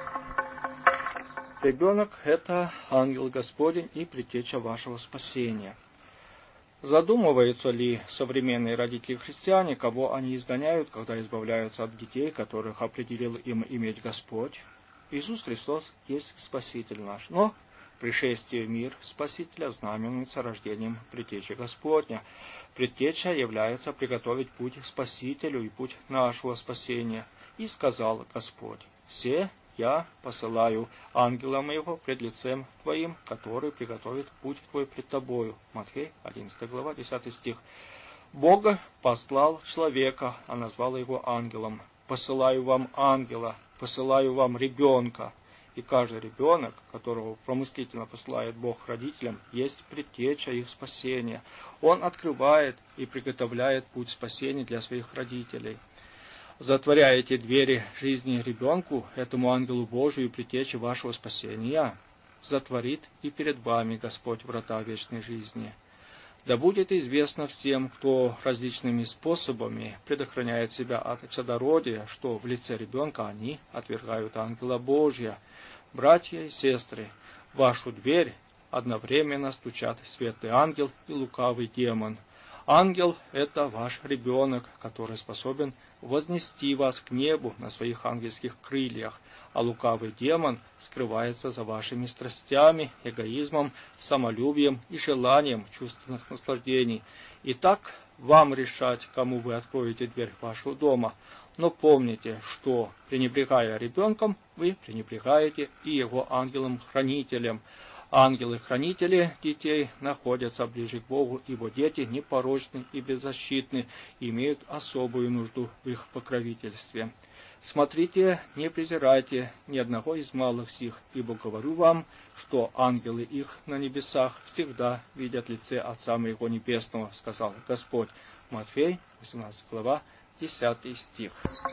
Ребенок – это ангел Господень и предтеча вашего спасения. Задумываются ли современные родители-христиане, кого они изгоняют, когда избавляются от детей, которых определил им иметь Господь? Иисус Христос есть Спаситель наш, но пришествие в мир Спасителя знаменуется рождением предтечи Господня. Предтеча является приготовить путь к Спасителю и путь нашего спасения. И сказал Господь: «Все я посылаю ангела моего пред лицем твоим, который приготовит путь твой пред тобою». Матфея одиннадцатая глава, десятый стих. Бог послал человека, а назвал его ангелом. «Посылаю вам ангела, посылаю вам ребенка». И каждый ребенок, которого промыслительно посылает Бог родителям, есть предтеча их спасения. Он открывает и приготовляет путь спасения для своих родителей. Затворяете двери жизни ребенку, этому ангелу Божию и предтече вашего спасения, затворит и перед вами Господь врата вечной жизни. Да будет известно всем, кто различными способами предохраняет себя от чадородия, что в лице ребенка они отвергают ангела Божия. Братья и сестры, в вашу дверь одновременно стучат светлый ангел и лукавый демон. Ангел – это ваш ребенок, который способен вознести вас к небу на своих ангельских крыльях, а лукавый демон скрывается за вашими страстями, эгоизмом, самолюбием и желанием чувственных наслаждений. Итак, вам решать, кому вы откроете дверь вашего дома. Но помните, что, пренебрегая ребенком, вы пренебрегаете и его ангелом-хранителем. Ангелы-хранители детей находятся ближе к Богу, ибо дети непорочны и беззащитны, и имеют особую нужду в их покровительстве. Смотрите, не презирайте ни одного из малых сих, ибо говорю вам, что ангелы их на небесах всегда видят лице Отца моего Небесного, сказал Господь. Матфея восемнадцатая глава, десятый стих.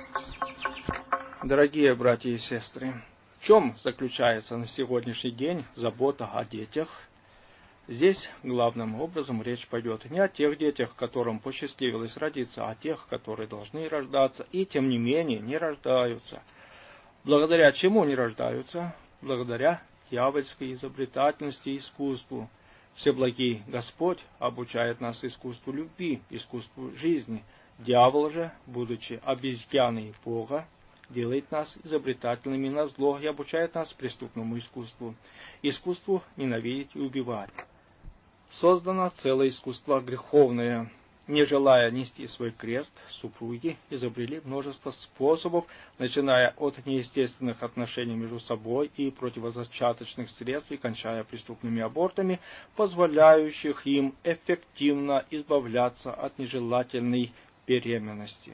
Дорогие братья и сестры, в чем заключается на сегодняшний день забота о детях? Здесь главным образом речь пойдет не о тех детях, которым посчастливилось родиться, а о тех, которые должны рождаться и, тем не менее, не рождаются. Благодаря чему не рождаются? Благодаря дьявольской изобретательности и искусству. Всеблагий Господь обучает нас искусству любви, искусству жизни. Дьявол же, будучи обезьяной Бога, делает нас изобретательными на зло и обучает нас преступному искусству. Искусству ненавидеть и убивать. Создано целое искусство греховное. Не желая нести свой крест, супруги изобрели множество способов, начиная от неестественных отношений между собой и противозачаточных средств и кончая преступными абортами, позволяющих им эффективно избавляться от нежелательной беременности.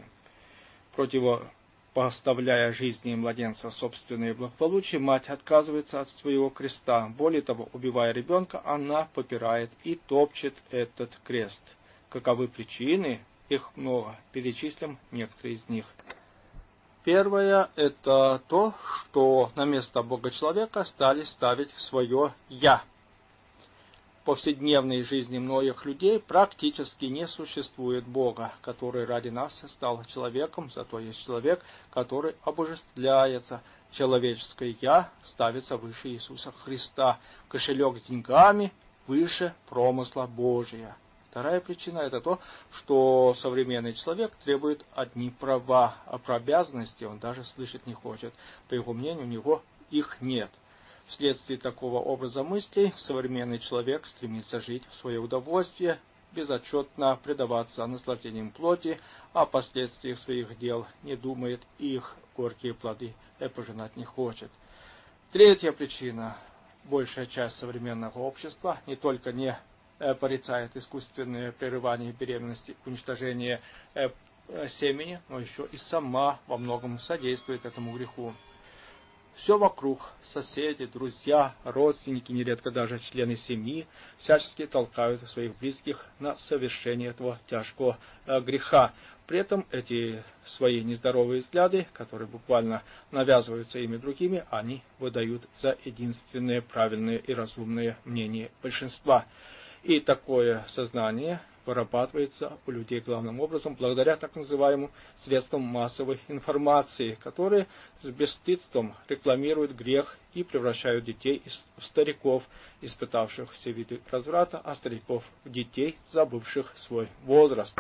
Противопоставляя жизни младенца собственное благополучие, мать отказывается от своего креста. Более того, убивая ребенка, она попирает и топчет этот крест. Каковы причины? Их много. Перечислим некоторые из них. Первое – это то, что на место Бога человека стали ставить свое «я». В повседневной жизни многих людей практически не существует Бога, который ради нас стал человеком, зато есть человек, который обожествляется. Человеческое «я» ставится выше Иисуса Христа, кошелек с деньгами выше промысла Божия. Вторая причина – это то, что современный человек требует одни права, а про обязанности он даже слышать не хочет. По его мнению, у него их нет. Вследствие такого образа мыслей современный человек стремится жить в свое удовольствие, безотчетно предаваться наслаждениям плоти, а о последствиях своих дел не думает и их горькие плоды пожинать не хочет. Третья причина. Большая часть современного общества не только не порицает искусственное прерывание беременности, уничтожение семени, но еще и сама во многом содействует этому греху. Все вокруг, соседи, друзья, родственники, нередко даже члены семьи, всячески толкают своих близких на совершение этого тяжкого греха. При этом эти свои нездоровые взгляды, которые буквально навязываются ими другими, они выдают за единственное правильное и разумное мнение большинства. И такое сознание вырабатывается у людей главным образом благодаря так называемым средствам массовой информации, которые с бесстыдством рекламируют грех и превращают детей в стариков, испытавших все виды разврата, а стариков в детей, забывших свой возраст.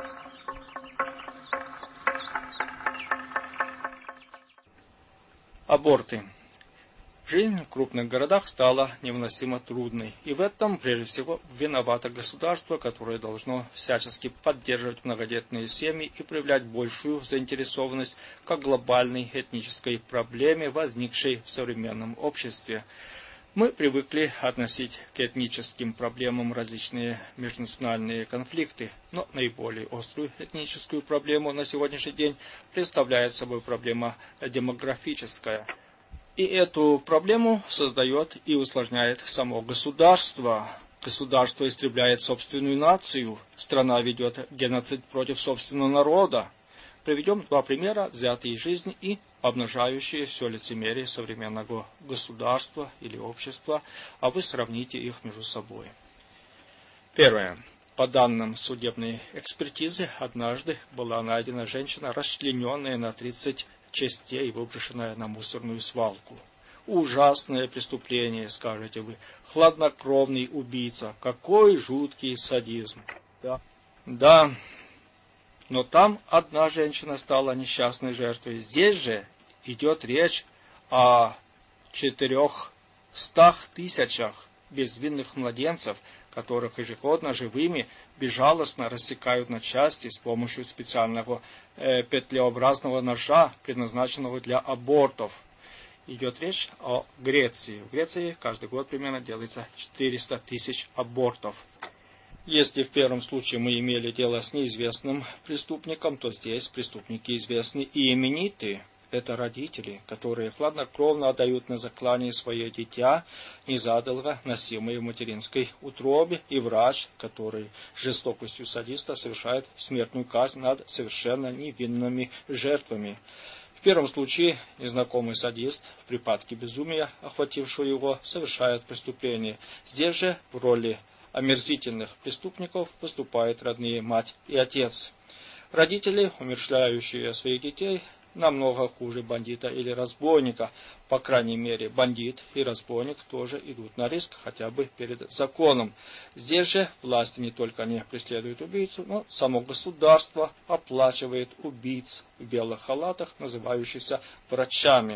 Аборты. Жизнь в крупных городах стала невыносимо трудной, и в этом прежде всего виновато государство, которое должно всячески поддерживать многодетные семьи и проявлять большую заинтересованность как глобальной этнической проблеме, возникшей в современном обществе. Мы привыкли относить к этническим проблемам различные межнациональные конфликты, но наиболее острую этническую проблему на сегодняшний день представляет собой проблема демографическая. И эту проблему создает и усложняет само государство. Государство истребляет собственную нацию, страна ведет геноцид против собственного народа. Приведем два примера, взятые из жизни и обнажающие все лицемерие современного государства или общества, а вы сравните их между собой. Первое. По данным судебной экспертизы, однажды была найдена женщина, расчлененная на тридцать частей, выброшенная на мусорную свалку. Ужасное преступление, скажете вы. Хладнокровный убийца. Какой жуткий садизм. Да. Да. Но там одна женщина стала несчастной жертвой. Здесь же идет речь о четырехстах тысячах безвинных младенцев, которых ежегодно живыми безжалостно рассекают на части с помощью специального э, петлеобразного ножа, предназначенного для абортов. Идет речь о Греции. В Греции каждый год примерно делается четыреста тысяч абортов. Если в первом случае мы имели дело с неизвестным преступником, то здесь преступники известны и именитые. Это родители, которые хладнокровно отдают на заклание свое дитя, незадолго носимое в материнской утробе, и врач, который жестокостью садиста совершает смертную казнь над совершенно невинными жертвами. В первом случае незнакомый садист в припадке безумия, охватившего его, совершает преступление. Здесь же в роли омерзительных преступников выступают родные мать и отец. Родители, умерщвляющие своих детей, намного хуже бандита или разбойника. По крайней мере, бандит и разбойник тоже идут на риск хотя бы перед законом. Здесь же власти не только не преследуют убийцу, но само государство оплачивает убийц в белых халатах, называющихся врачами.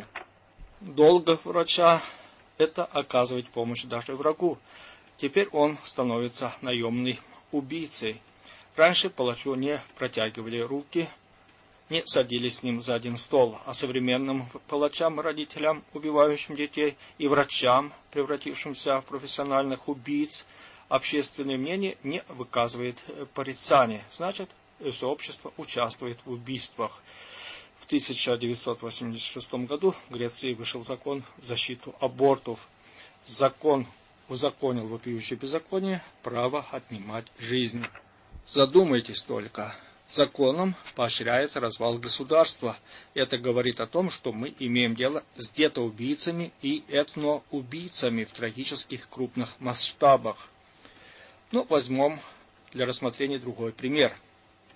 Долг врача – это оказывать помощь даже врагу. Теперь он становится наемным убийцей. Раньше палачу не протягивали руки, не садились с ним за один стол, а современным палачам, родителям, убивающим детей, и врачам, превратившимся в профессиональных убийц, общественное мнение не выказывает порицания. Значит, все общество участвует в убийствах. В тысяча девятьсот восемьдесят шестом году в Греции вышел закон в защиту абортов. Закон узаконил вопиющее беззаконие, право отнимать жизнь. Задумайтесь только. Законом поощряется развал государства. Это говорит о том, что мы имеем дело с детоубийцами и этноубийцами в трагических крупных масштабах. Ну, возьмем для рассмотрения другой пример.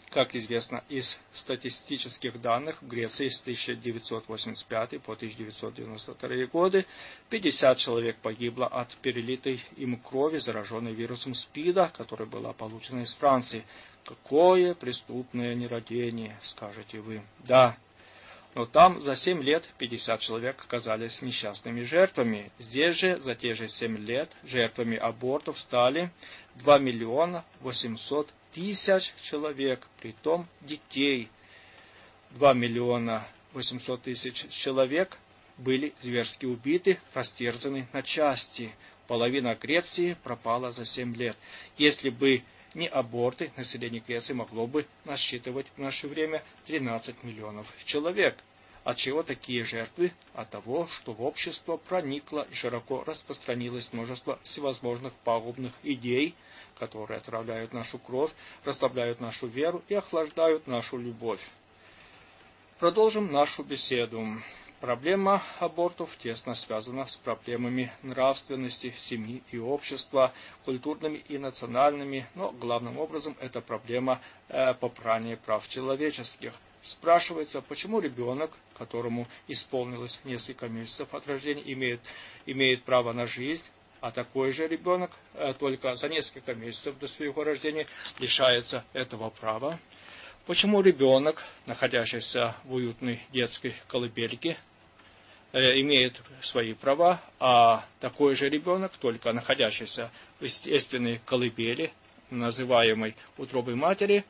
Как известно из статистических данных, в Греции с тысяча девятьсот восемьдесят пятого по тысяча девятьсот девяносто второй годы пятьдесят человек погибло от перелитой им крови, зараженной вирусом СПИДа, которая была получена из Франции. Какое преступное нерадение, скажете вы. Да, но там за семь лет пятьдесят человек оказались несчастными жертвами. Здесь же за те же семь лет жертвами абортов стали два миллиона восемьсот тысяч человек, притом детей. два миллиона восемьсот тысяч человек были зверски убиты, растерзаны на части. Половина Греции пропала за семь лет. Если бы не аборты, население Греции могло бы насчитывать в наше время тринадцать миллионов человек. От чего такие жертвы? От того, что в общество проникло и широко распространилось множество всевозможных пагубных идей, которые отравляют нашу кровь, расслабляют нашу веру и охлаждают нашу любовь. Продолжим нашу беседу. Проблема абортов тесно связана с проблемами нравственности, семьи и общества, культурными и национальными, но главным образом это проблема э, попрания прав человеческих. Спрашивается, почему ребенок, которому исполнилось несколько месяцев от рождения, имеет, имеет право на жизнь, а такой же ребенок э, только за несколько месяцев до своего рождения лишается этого права. Почему ребенок, находящийся в уютной детской колыбельке, э, имеет свои права, а такой же ребенок, только находящийся в естественной колыбели, называемой утробой матери,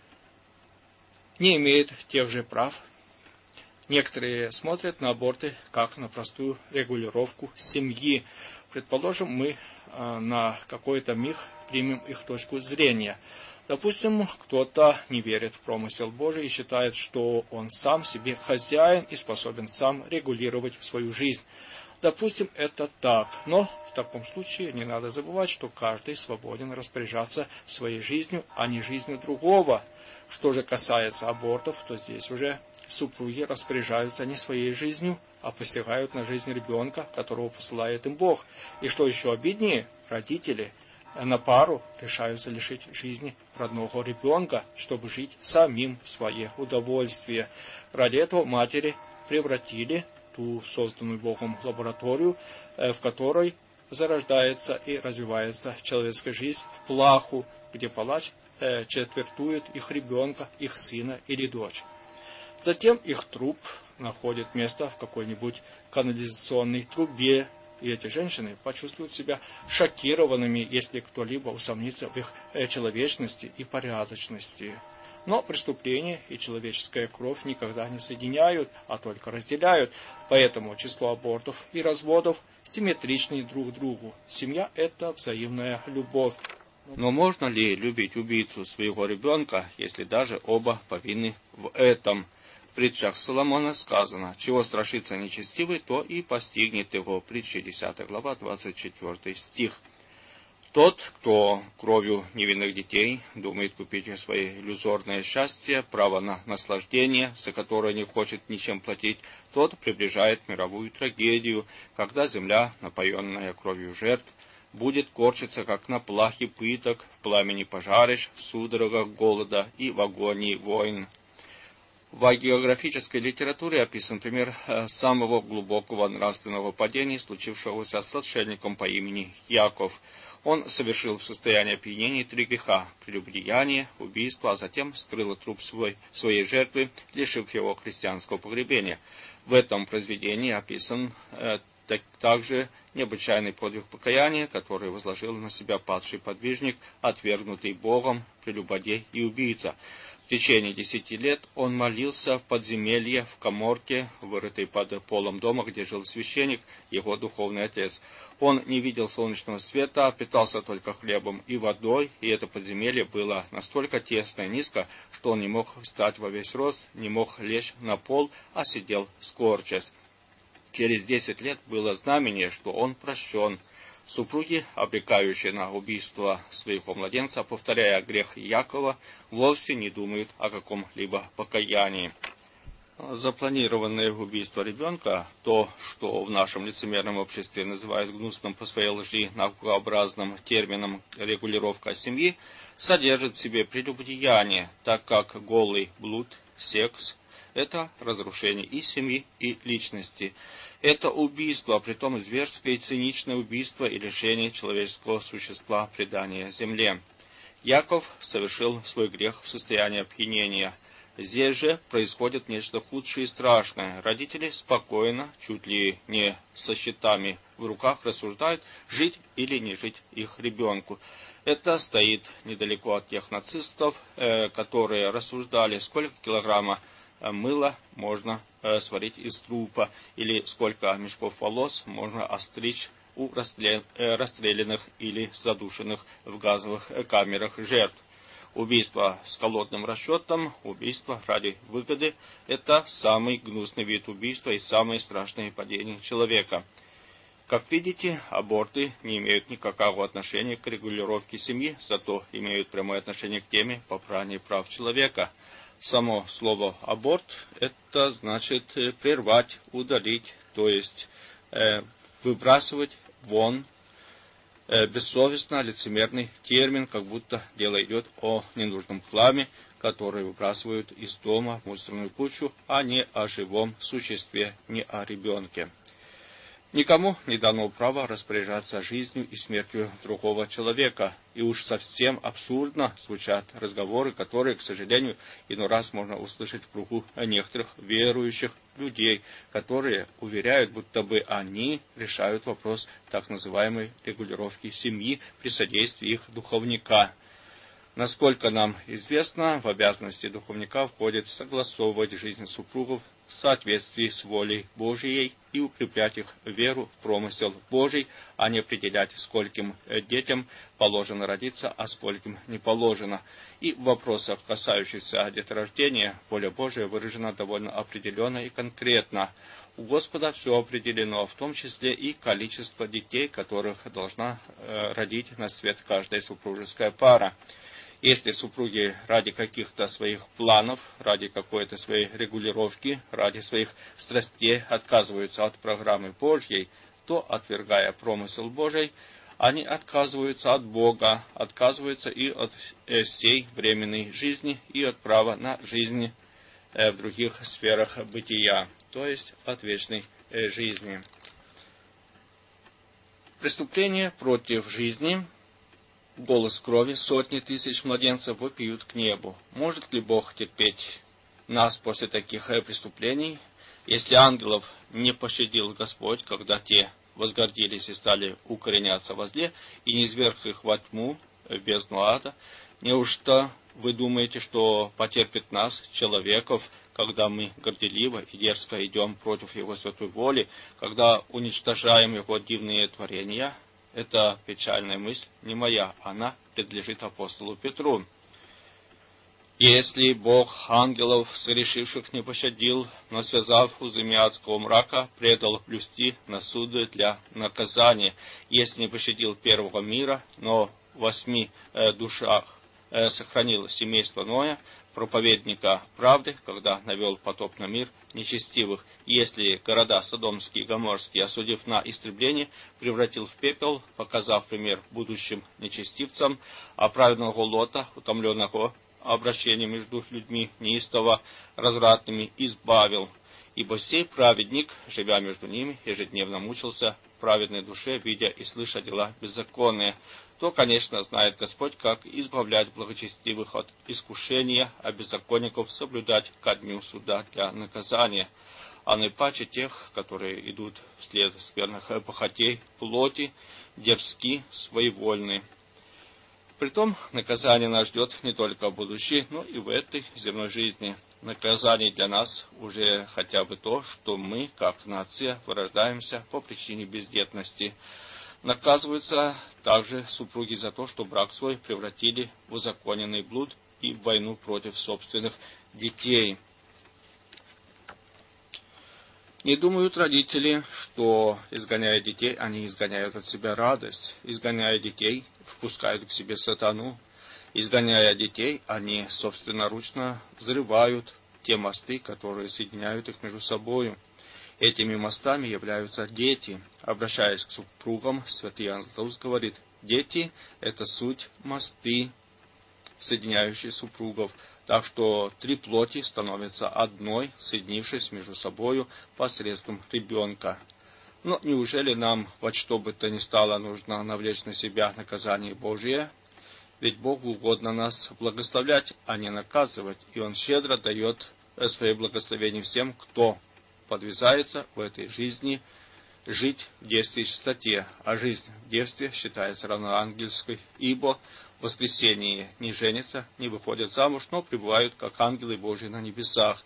не имеет тех же прав. Некоторые смотрят на аборты как на простую регулировку семьи. Предположим, мы э, на какой-то миг примем их точку зрения. Допустим, кто-то не верит в промысел Божий и считает, что он сам себе хозяин и способен сам регулировать свою жизнь. Допустим, это так, но в таком случае не надо забывать, что каждый свободен распоряжаться своей жизнью, а не жизнью другого. Что же касается абортов, то здесь уже супруги распоряжаются не своей жизнью, а посягают на жизнь ребенка, которого посылает им Бог. И что еще обиднее, родители на пару решаются лишить жизни родного ребенка, чтобы жить самим в свое удовольствие. Ради этого матери превратили ту созданную Богом лабораторию, в которой зарождается и развивается человеческая жизнь, в плаху, где палач четвертует их ребенка, их сына или дочь. Затем их труп находит место в какой-нибудь канализационной трубе, и эти женщины почувствуют себя шокированными, если кто-либо усомнится в их человечности и порядочности. Но преступление и человеческая кровь никогда не соединяют, а только разделяют. Поэтому число абортов и разводов симметричны друг другу. Семья – это взаимная любовь. Но можно ли любить убийцу своего ребенка, если даже оба повинны в этом? В притчах Соломона сказано: «Чего страшится нечестивый, то и постигнет его». Притча десятая глава, двадцать четвёртый стих. Тот, кто кровью невинных детей думает купить свое иллюзорное счастье, право на наслаждение, за которое не хочет ничем платить, тот приближает мировую трагедию, когда земля, напоенная кровью жертв, будет корчиться, как на плахе пыток, в пламени пожарищ, в судорогах голода и в агонии войн. В географической литературе описан пример самого глубокого нравственного падения, случившегося с отшельником по имени Яков. Он совершил в состоянии опьянения три греха – прелюбодеяние, убийство, а затем скрыл труп свой, своей жертвы, лишив его христианского погребения. В этом произведении описан э, так, также необычайный подвиг покаяния, который возложил на себя падший подвижник, отвергнутый Богом, прелюбодей и убийца. В течение десяти лет он молился в подземелье, в каморке, вырытой под полом дома, где жил священник, его духовный отец. Он не видел солнечного света, питался только хлебом и водой, и это подземелье было настолько тесно и низко, что он не мог встать во весь рост, не мог лечь на пол, а сидел скорчась. Через десять лет было знамение, что он прощен. Супруги, обрекающие на убийство своего младенца, повторяя грех Якова, вовсе не думают о каком-либо покаянии. Запланированное убийство ребенка, то, что в нашем лицемерном обществе называют гнусным по своей лжи наукообразным термином регулировка семьи, содержит в себе прелюбодеяние, так как голый блуд, секс – это разрушение и семьи, и личности. Это убийство, а притом зверское и циничное убийство и лишение человеческого существа предания земле. Яков совершил свой грех в состоянии опьянения. Здесь же происходит нечто худшее и страшное. Родители спокойно, чуть ли не со счетами в руках, рассуждают, жить или не жить их ребенку. Это стоит недалеко от тех нацистов, э, которые рассуждали, сколько килограмма мыла можно э, сварить из трупа, или сколько мешков волос можно остричь у расстрел, э, расстрелянных или задушенных в газовых камерах жертв. Убийство с холодным расчетом, убийство ради выгоды – это самый гнусный вид убийства и самое страшное падение человека. Как видите, аборты не имеют никакого отношения к регулировке семьи, зато имеют прямое отношение к теме попрания прав человека. Само слово «аборт» – это значит прервать, удалить, то есть э, выбрасывать вон. Бессовестно лицемерный термин, как будто дело идет о ненужном хламе, который выбрасывают из дома в мусорную кучу, а не о живом существе, не о ребенке. Никому не дано право распоряжаться жизнью и смертью другого человека, и уж совсем абсурдно звучат разговоры, которые, к сожалению, иной раз можно услышать в кругу некоторых верующих людей, которые уверяют, будто бы они решают вопрос так называемой регулировки семьи при содействии их духовника. Насколько нам известно, в обязанности духовника входит согласовывать жизнь супругов в соответствии с волей Божией и укреплять их веру в промысел Божий, а не определять, скольким детям положено родиться, а скольким не положено. И в вопросах, касающихся деторождения, воля Божия выражена довольно определенно и конкретно. У Господа все определено, в том числе и количество детей, которых должна э, родить на свет каждая супружеская пара. Если супруги ради каких-то своих планов, ради какой-то своей регулировки, ради своих страстей отказываются от программы Божьей, то, отвергая промысел Божий, они отказываются от Бога, отказываются и от всей временной жизни, и от права на жизнь в других сферах бытия, то есть от вечной жизни. Преступление против жизни. Голос крови сотни тысяч младенцев вопиют к небу. Может ли Бог терпеть нас после таких преступлений? Если ангелов не пощадил Господь, когда те возгордились и стали укореняться во зле, и не низвергл их во тьму, в бездну ада, неужто вы думаете, что потерпит нас, человеков, когда мы горделиво и дерзко идем против Его святой воли, когда уничтожаем Его дивные творения? Это печальная мысль не моя, она принадлежит апостолу Петру. Если Бог ангелов, согрешивших, не пощадил, но, связав узами адского мрака, предал блюсти на суды для наказания, если не пощадил первого мира, но в восьми э, душах э, сохранил семейство Ноя, проповедника правды, когда навел потоп на мир нечестивых, если города Содомские и Гоморские, осудив на истребление, превратил в пепел, показав пример будущим нечестивцам, а праведного Лота, утомленного обращением между людьми неистово развратными, избавил. Ибо сей праведник, живя между ними, ежедневно мучился в праведной душе, видя и слыша дела беззаконные. То, конечно, знает Господь, как избавлять благочестивых от искушения, а беззаконников соблюдать ко дню суда для наказания. А наипаче тех, которые идут вслед скверных похотей плоти, дерзки, своевольны. Притом, наказание нас ждет не только в будущей, но и в этой земной жизни. Наказание для нас уже хотя бы то, что мы, как нация, вырождаемся по причине бездетности. Наказываются также супруги за то, что брак свой превратили в узаконенный блуд и в войну против собственных детей. Не думают родители, что, изгоняя детей, они изгоняют от себя радость. Изгоняя детей, впускают к себе сатану. Изгоняя детей, они собственноручно взрывают те мосты, которые соединяют их между собою. Этими мостами являются дети. Обращаясь к супругам, святый Иоанн Златоуст говорит: дети – это суть мосты, соединяющие супругов. Так что три плоти становятся одной, соединившись между собою посредством ребенка. Но неужели нам во что бы то ни стало нужно навлечь на себя наказание Божие? Ведь Богу угодно нас благословлять, а не наказывать, и Он щедро дает свое благословение всем, кто подвязается в этой жизни жить в девстве и чистоте, а жизнь в девстве считается равноангельской, ибо в воскресении не женятся, не выходят замуж, но пребывают, как ангелы Божьи на небесах.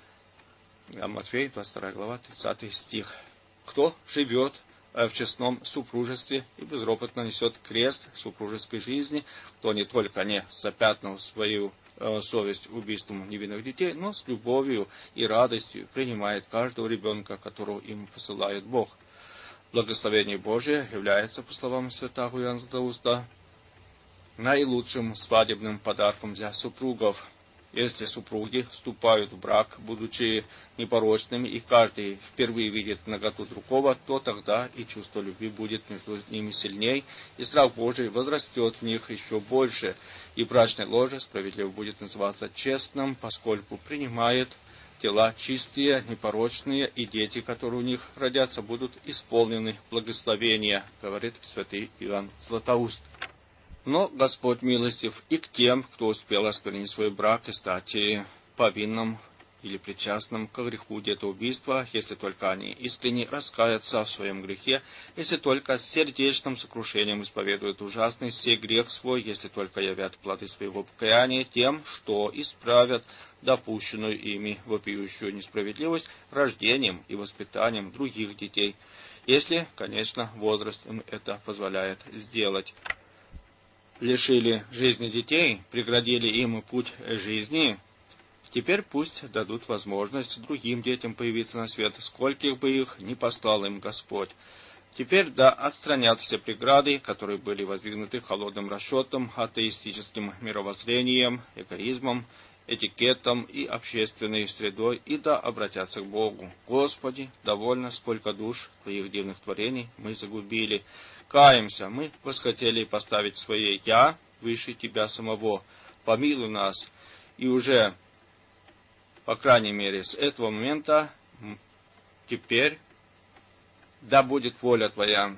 Матфея, двадцать вторая глава, тридцатый стих. Кто живет в честном супружестве и безропотно несет крест супружеской жизни, кто не только не запятнал свою э, совесть убийством невинных детей, но с любовью и радостью принимает каждого ребенка, которого им посылает Бог. Благословение Божие является, по словам святого Иоанна Златоуста, наилучшим свадебным подарком для супругов. Если супруги вступают в брак, будучи непорочными, и каждый впервые видит наготу другого, то тогда и чувство любви будет между ними сильней, и страх Божий возрастет в них еще больше, и брачное ложе справедливо будет называться честным, поскольку принимает тела чистые, непорочные, и дети, которые у них родятся, будут исполнены благословения, говорит святый Иоанн Златоуст. Но Господь милостив и к тем, кто успел осквернить свой брак и стать повинным или причастным к греху детоубийства, если только они искренне раскаятся в своем грехе, если только с сердечным сокрушением исповедуют ужасный сей грех свой, если только явят плоды своего покаяния тем, что исправят допущенную ими вопиющую несправедливость рождением и воспитанием других детей, если, конечно, возраст им это позволяет сделать. Лишили жизни детей, преградили им путь жизни, теперь пусть дадут возможность другим детям появиться на свет, скольких бы их ни послал им Господь. Теперь да отстранят все преграды, которые были воздвигнуты холодным расчетом, атеистическим мировоззрением, эгоизмом, этикетом и общественной средой, и да обратятся к Богу. Господи, довольно, сколько душ Твоих дивных творений мы загубили. Каемся, мы восхотели поставить свое «я» выше Тебя самого. Помилуй нас. И уже, по крайней мере, с этого момента теперь да будет воля Твоя.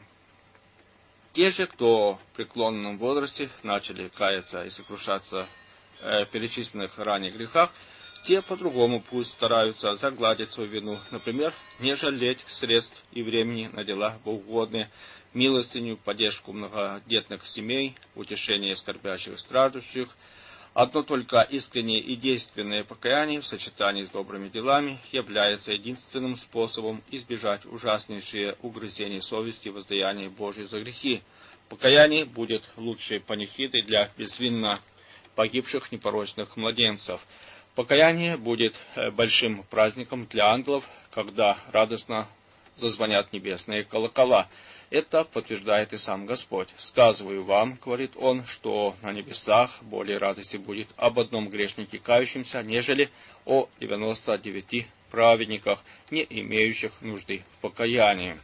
Те же, кто в преклонном возрасте начали каяться и сокрушаться в перечисленных ранее грехах, те по-другому пусть стараются загладить свою вину, например, не жалеть средств и времени на дела богоугодные, милостыню, поддержку многодетных семей, утешение скорбящих и страждущих. Одно только искреннее и действенное покаяние в сочетании с добрыми делами является единственным способом избежать ужаснейшие угрызения совести и воздаяния Божьей за грехи. Покаяние будет лучшей панихидой для безвинно погибших непорочных младенцев. Покаяние будет большим праздником для ангелов, когда радостно зазвонят небесные колокола. Это подтверждает и сам Господь. «Сказываю вам, — говорит Он, — что на небесах более радости будет об одном грешнике кающемся, нежели о девяноста девяти праведниках, не имеющих нужды в покаянии».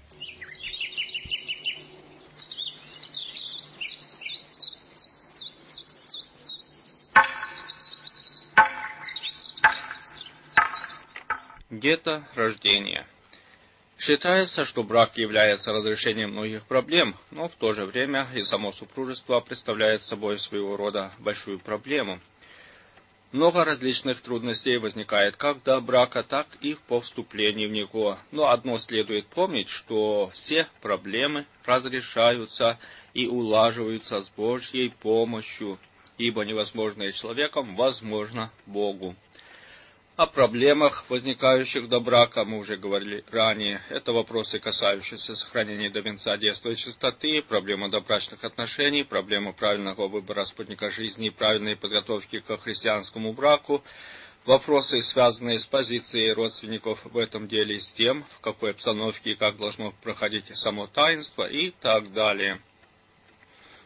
Деторождение. Считается, что брак является разрешением многих проблем, но в то же время и само супружество представляет собой своего рода большую проблему. Много различных трудностей возникает как до брака, так и по вступлении в него. Но одно следует помнить, что все проблемы разрешаются и улаживаются с Божьей помощью, ибо невозможное человеком возможно Богу. О проблемах, возникающих до брака, мы уже говорили ранее. Это вопросы, касающиеся сохранения до венца девства и чистоты, проблема добрачных отношений, проблема правильного выбора спутника жизни и правильной подготовки к христианскому браку, вопросы, связанные с позицией родственников в этом деле и с тем, в какой обстановке и как должно проходить само таинство и так далее.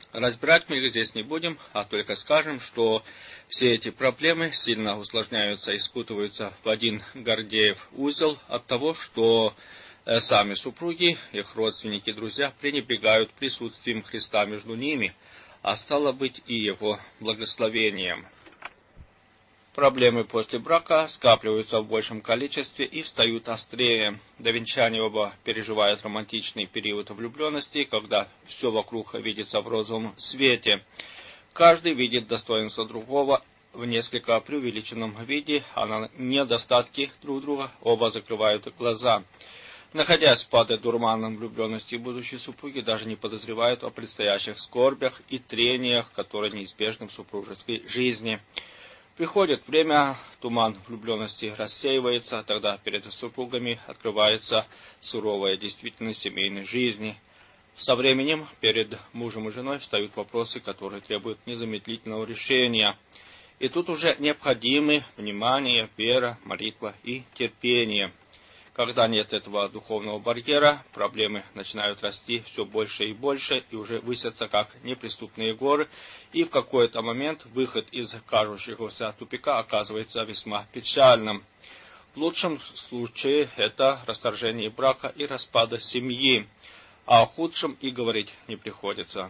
Разбирать мы их здесь не будем, а только скажем, что все эти проблемы сильно усложняются и спутываются в один Гордеев узел от того, что сами супруги, их родственники, друзья пренебрегают присутствием Христа между ними, а стало быть и Его благословением. Проблемы после брака скапливаются в большем количестве и встают острее. До венчания оба переживают романтичный период влюбленности, когда все вокруг видится в розовом свете. Каждый видит достоинство другого в несколько преувеличенном виде, а на недостатки друг друга оба закрывают глаза. Находясь под дурманом влюбленности, будущие супруги даже не подозревают о предстоящих скорбях и трениях, которые неизбежны в супружеской жизни. Приходит время, туман влюбленности рассеивается, тогда перед супругами открывается суровая действительность семейной жизни. Со временем перед мужем и женой встают вопросы, которые требуют незамедлительного решения. И тут уже необходимы внимание, вера, молитва и терпение. Когда нет этого духовного барьера, проблемы начинают расти все больше и больше, и уже высятся как неприступные горы, и в какой-то момент выход из кажущегося тупика оказывается весьма печальным. В лучшем случае это расторжение брака и распада семьи, а о худшем и говорить не приходится.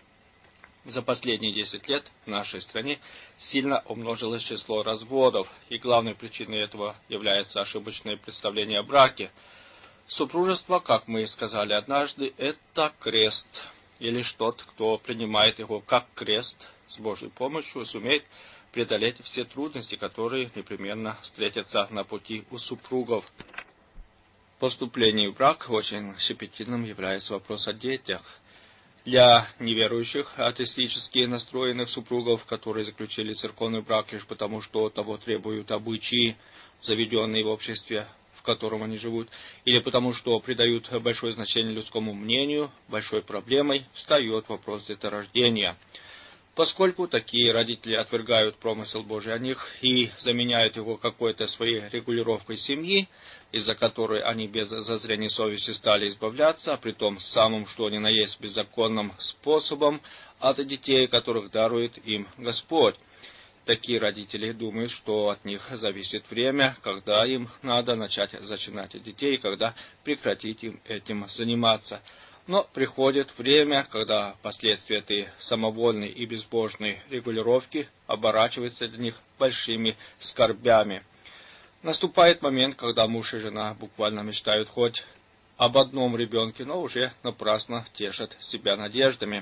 За последние десять лет в нашей стране сильно умножилось число разводов, и главной причиной этого является ошибочное представление о браке. Супружество, как мы и сказали однажды, это крест, и лишь тот, кто принимает его как крест, с Божьей помощью сумеет преодолеть все трудности, которые непременно встретятся на пути у супругов. По вступлению в брак очень щепетильным является вопрос о детях. Для неверующих, атеистически настроенных супругов, которые заключили церковный брак лишь потому, что того требуют обычаи, заведенные в обществе, в котором они живут, или потому, что придают большое значение людскому мнению, большой проблемой встает вопрос деторождения. Поскольку такие родители отвергают промысел Божий о них и заменяют его какой-то своей регулировкой семьи, из-за которой они без зазрения совести стали избавляться, при том самым, что ни на есть беззаконным способом от детей, которых дарует им Господь. Такие родители думают, что от них зависит время, когда им надо начать зачинать детей, когда прекратить им этим заниматься. Но приходит время, когда последствия этой самовольной и безбожной регулировки оборачиваются для них большими скорбями. Наступает момент, когда муж и жена буквально мечтают хоть об одном ребенке, но уже напрасно тешат себя надеждами.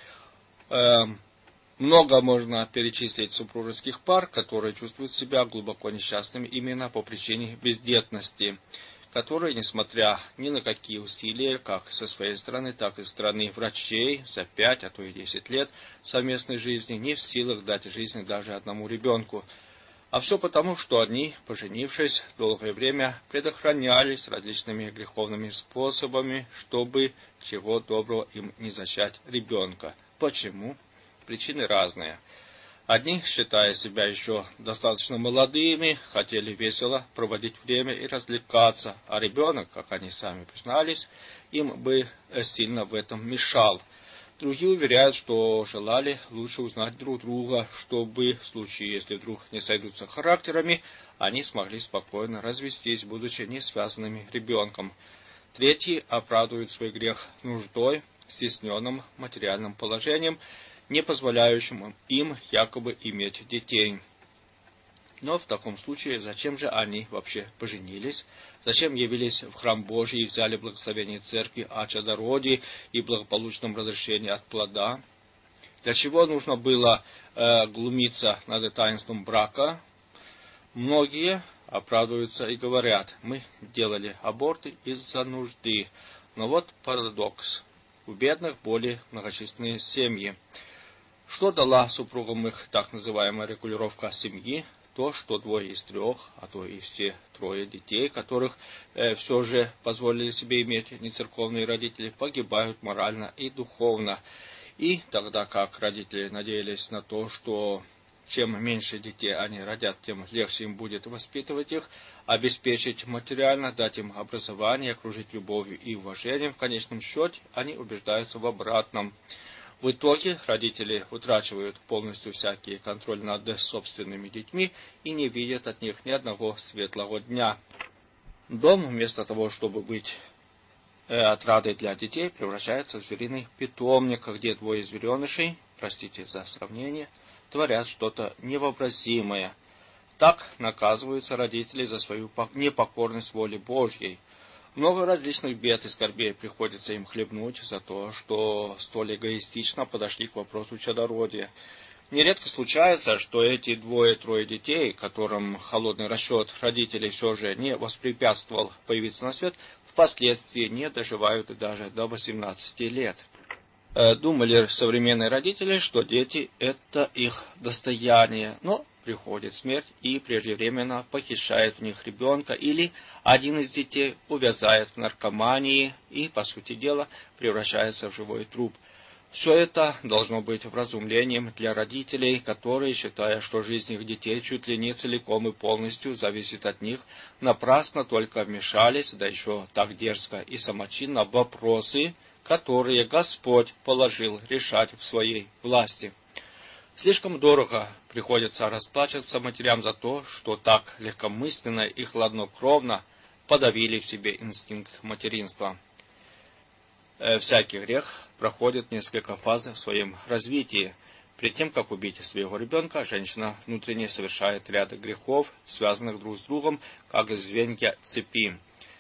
Эм, много можно перечислить супружеских пар, которые чувствуют себя глубоко несчастными именно по причине бездетности, которые, несмотря ни на какие усилия, как со своей стороны, так и со стороны врачей, за пять, а то и десять лет совместной жизни, не в силах дать жизнь даже одному ребенку. А все потому, что они, поженившись, долгое время предохранялись различными греховными способами, чтобы чего доброго им не зачать ребенка. Почему? Причины разные. Одни, считая себя еще достаточно молодыми, хотели весело проводить время и развлекаться, а ребенок, как они сами признались, им бы сильно в этом мешал. Другие уверяют, что желали лучше узнать друг друга, чтобы в случае, если вдруг не сойдутся характерами, они смогли спокойно развестись, будучи не связанными ребенком. Третьи оправдывают свой грех нуждой, стесненным материальным положением, не позволяющим им якобы иметь детей. Но в таком случае, зачем же они вообще поженились? Зачем явились в храм Божий и взяли благословение церкви о чадородии и благополучном разрешении от плода? Для чего нужно было э, глумиться над таинством брака? Многие оправдываются и говорят: мы делали аборты из-за нужды. Но вот парадокс. У бедных более многочисленные семьи. Что дала супругам их так называемая регулировка семьи? То, что двое из трех, а то и все трое детей, которых э, все же позволили себе иметь нецерковные родители, погибают морально и духовно. И тогда как родители надеялись на то, что чем меньше детей они родят, тем легче им будет воспитывать их, обеспечить материально, дать им образование, окружить любовью и уважением, в конечном счете они убеждаются в обратном. В итоге родители утрачивают полностью всякий контроль над собственными детьми и не видят от них ни одного светлого дня. Дом, вместо того, чтобы быть э, отрадой для детей, превращается в звериный питомник, где двое зверенышей, простите за сравнение, творят что-то невообразимое. Так наказываются родители за свою непокорность воле Божьей. Много различных бед и скорбей приходится им хлебнуть за то, что столь эгоистично подошли к вопросу чадородия. Нередко случается, что эти двое-трое детей, которым холодный расчет родителей все же не воспрепятствовал появиться на свет, впоследствии не доживают даже до восемнадцати лет. Думали современные родители, что дети – это их достояние, но приходит смерть и преждевременно похищает у них ребенка, или один из детей увязает в наркомании и, по сути дела, превращается в живой труп. Все это должно быть вразумлением для родителей, которые, считая, что жизнь их детей чуть ли не целиком и полностью зависит от них, напрасно только вмешались, да еще так дерзко и самочинно, в вопросы, которые Господь положил решать в своей власти. Слишком дорого приходится расплачиваться матерям за то, что так легкомысленно и хладнокровно подавили в себе инстинкт материнства. Всякий грех проходит несколько фаз в своем развитии. Перед тем, как убить своего ребенка, женщина внутренне совершает ряд грехов, связанных друг с другом, как звенья цепи.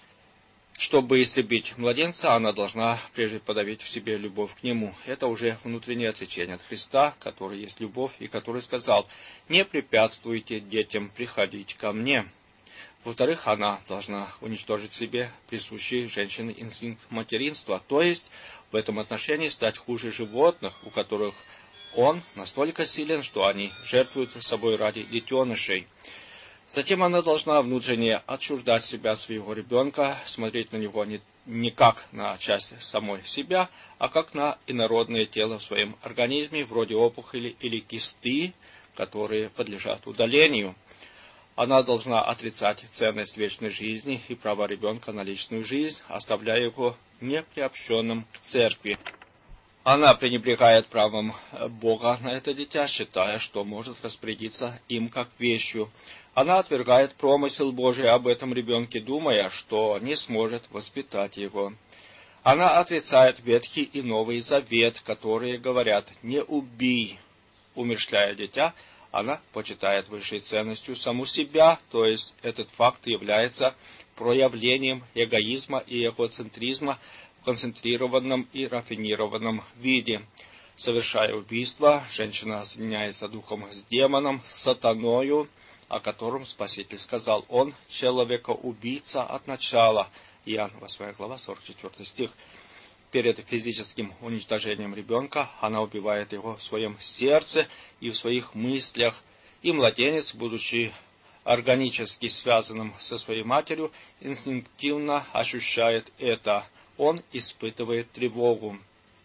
Чтобы истребить младенца, она должна прежде подавить в себе любовь к нему. Это уже внутреннее отречение от Христа, который есть любовь, и который сказал: «Не препятствуйте детям приходить ко мне». Во-вторых, она должна уничтожить в себе присущий женщине инстинкт материнства, то есть в этом отношении стать хуже животных, у которых он настолько силен, что они жертвуют собой ради детенышей. Затем она должна внутренне отчуждать себя от своего ребенка, смотреть на него не, не как на часть самой себя, а как на инородное тело в своем организме, вроде опухоли или кисты, которые подлежат удалению. Она должна отрицать ценность вечной жизни и право ребенка на личную жизнь, оставляя его неприобщенным к церкви. Она пренебрегает правом Бога на это дитя, считая, что может распорядиться им как вещью. Она отвергает промысел Божий об этом ребенке, думая, что не сможет воспитать его. Она отрицает Ветхий и Новый Завет, которые говорят «не убий». Умерщвляя дитя, она почитает высшей ценностью саму себя, то есть этот факт является проявлением эгоизма и эгоцентризма в концентрированном и рафинированном виде. Совершая убийство, женщина соединяется духом с демоном, с сатаною, о котором Спаситель сказал: «Он человека-убийца от начала». Иоанн восьмая глава, сорок четвёртый стих. Перед физическим уничтожением ребенка она убивает его в своем сердце и в своих мыслях, и младенец, будучи органически связанным со своей матерью, инстинктивно ощущает это. Он испытывает тревогу.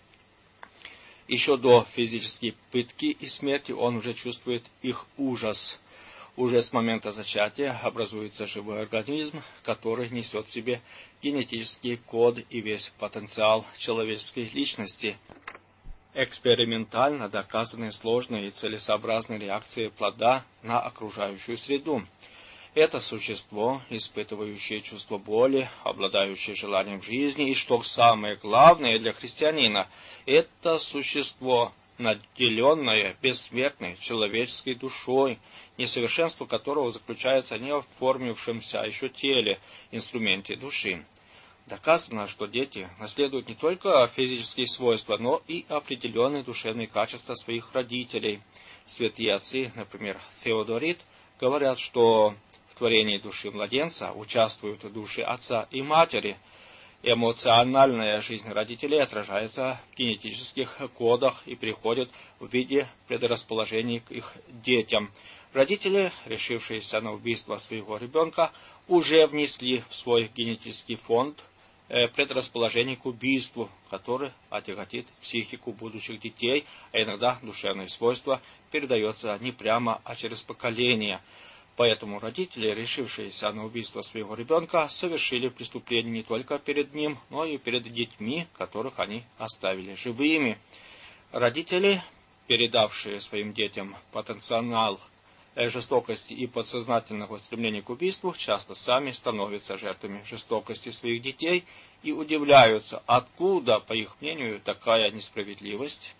Еще до физической пытки и смерти он уже чувствует их ужас. Уже с момента зачатия образуется живой организм, который несет в себе генетический код и весь потенциал человеческой личности. Экспериментально доказаны сложные и целесообразные реакции плода на окружающую среду. Это существо, испытывающее чувство боли, обладающее желанием жизни, и, что самое главное для христианина, это существо, наделенное бессмертной человеческой душой, несовершенство которого заключается не в оформившемся еще теле, инструменте души. Доказано, что дети наследуют не только физические свойства, но и определенные душевные качества своих родителей. Святые отцы, например, Феодорит, говорят, что в творении души младенца участвуют души отца и матери. Эмоциональная жизнь родителей отражается в генетических кодах и приходит в виде предрасположений к их детям. Родители, решившиеся на убийство своего ребенка, уже внесли в свой генетический фонд предрасположений к убийству, который отяготит психику будущих детей, а иногда душевные свойства передается не прямо, а через поколения. Поэтому родители, решившиеся на убийство своего ребенка, совершили преступление не только перед ним, но и перед детьми, которых они оставили живыми. Родители, передавшие своим детям потенциал жестокости и подсознательного стремления к убийству, часто сами становятся жертвами жестокости своих детей и удивляются, откуда, по их мнению, такая несправедливость.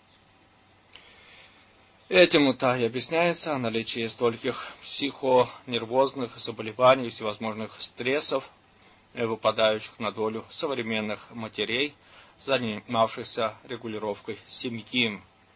Этим-то и объясняется наличие стольких психонервозных заболеваний и всевозможных стрессов, выпадающих на долю современных матерей, занимавшихся регулировкой семьи.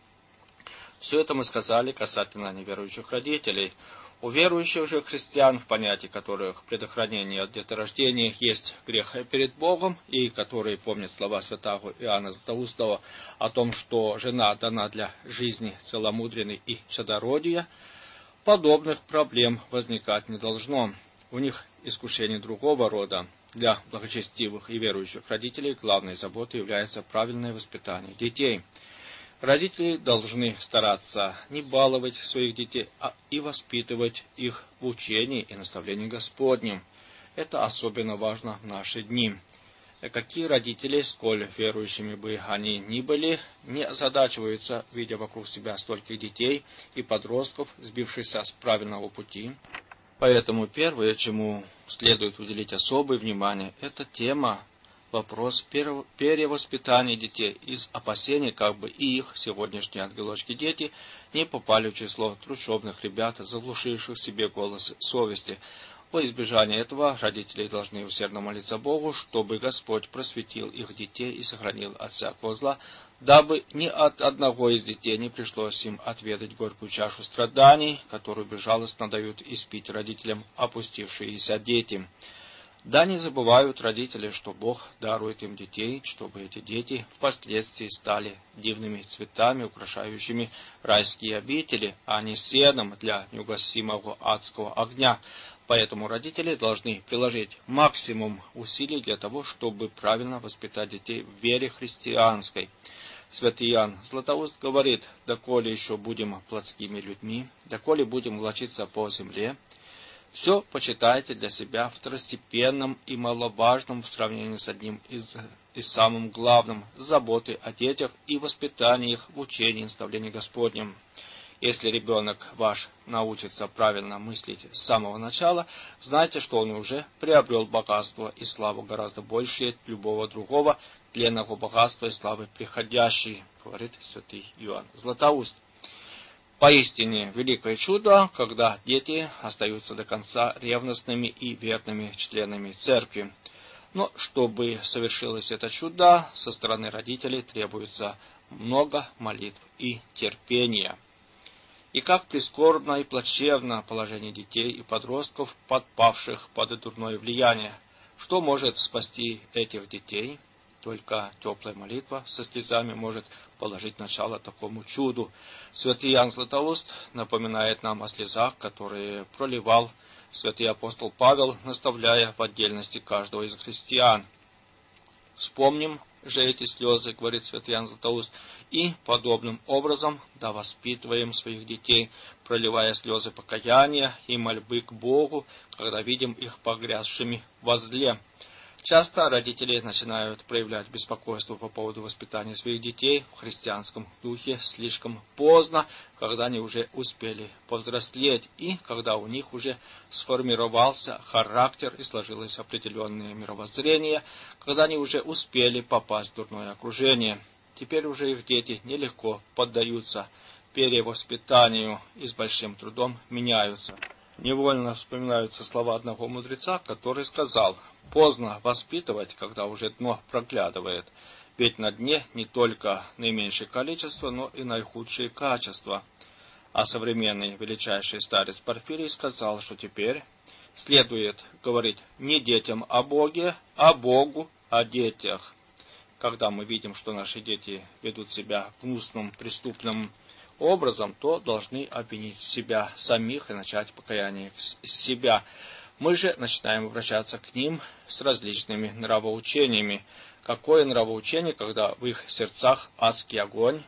Все это мы сказали касательно неверующих родителей. У верующих же христиан, в понятии которых предохранение от деторождения есть грех перед Богом, и которые помнят слова святого Иоанна Златоустого о том, что жена дана для жизни целомудренной и чадородия, подобных проблем возникать не должно. У них искушение другого рода. Для благочестивых и верующих родителей главной заботой является правильное воспитание детей. Родители должны стараться не баловать своих детей, а и воспитывать их в учении и наставлении Господнем. Это особенно важно в наши дни. Какие родители, сколь верующими бы они ни были, не озадачиваются, видя вокруг себя стольких детей и подростков, сбившихся с правильного пути. Поэтому первое, чему следует уделить особое внимание, это тема, вопрос перевоспитания детей из опасений, как бы и их сегодняшние ангелочки-дети не попали в число трущобных ребят, заглушивших себе голос совести. Во избежание этого родители должны усердно молиться Богу, чтобы Господь просветил их детей и сохранил от всякого зла, дабы ни от одного из детей не пришлось им отведать горькую чашу страданий, которую безжалостно дают испить родителям опустившиеся дети. Да не забывают родители, что Бог дарует им детей, чтобы эти дети впоследствии стали дивными цветами, украшающими райские обители, а не сеном для неугасимого адского огня. Поэтому родители должны приложить максимум усилий для того, чтобы правильно воспитать детей в вере христианской. Святый Иоанн Златоуст говорит: «Доколе еще будем плотскими людьми, доколе будем влачиться по земле, все почитайте для себя второстепенным и маловажным в сравнении с одним из, из самым главным – заботой о детях и воспитании их в учении и наставлении Господнем. Если ребенок ваш научится правильно мыслить с самого начала, знайте, что он уже приобрел богатство и славу гораздо больше любого другого тленного богатства и славы приходящей», говорит святый Иоанн Златоуст. Поистине великое чудо, когда дети остаются до конца ревностными и верными членами церкви. Но чтобы совершилось это чудо, со стороны родителей требуется много молитв и терпения. И как прискорбно и плачевно положение детей и подростков, подпавших под дурное влияние. Что может спасти этих детей? Только теплая молитва со слезами может положить начало такому чуду. Святый Иоанн Златоуст напоминает нам о слезах, которые проливал святый апостол Павел, наставляя в отдельности каждого из христиан. Вспомним же эти слезы, говорит святый Иоанн Златоуст, и подобным образом да воспитываем своих детей, проливая слезы покаяния и мольбы к Богу, когда видим их погрязшими во зле. Часто родители начинают проявлять беспокойство по поводу воспитания своих детей в христианском духе слишком поздно, когда они уже успели повзрослеть и когда у них уже сформировался характер и сложилось определенное мировоззрение, когда они уже успели попасть в дурное окружение. Теперь уже их дети нелегко поддаются перевоспитанию и с большим трудом меняются. Невольно вспоминаются слова одного мудреца, который сказал: «Поздно воспитывать, когда уже дно проглядывает, ведь на дне не только наименьшее количество, но и наихудшие качества». А современный величайший старец Порфирий сказал, что теперь следует говорить не детям о Боге, а Богу о детях. Когда мы видим, что наши дети ведут себя гнусным, преступным образом, то должны обвинить себя самих и начать покаяние с себя. Мы же начинаем обращаться к ним с различными нравоучениями. Какое нравоучение, когда в их сердцах адский огонь?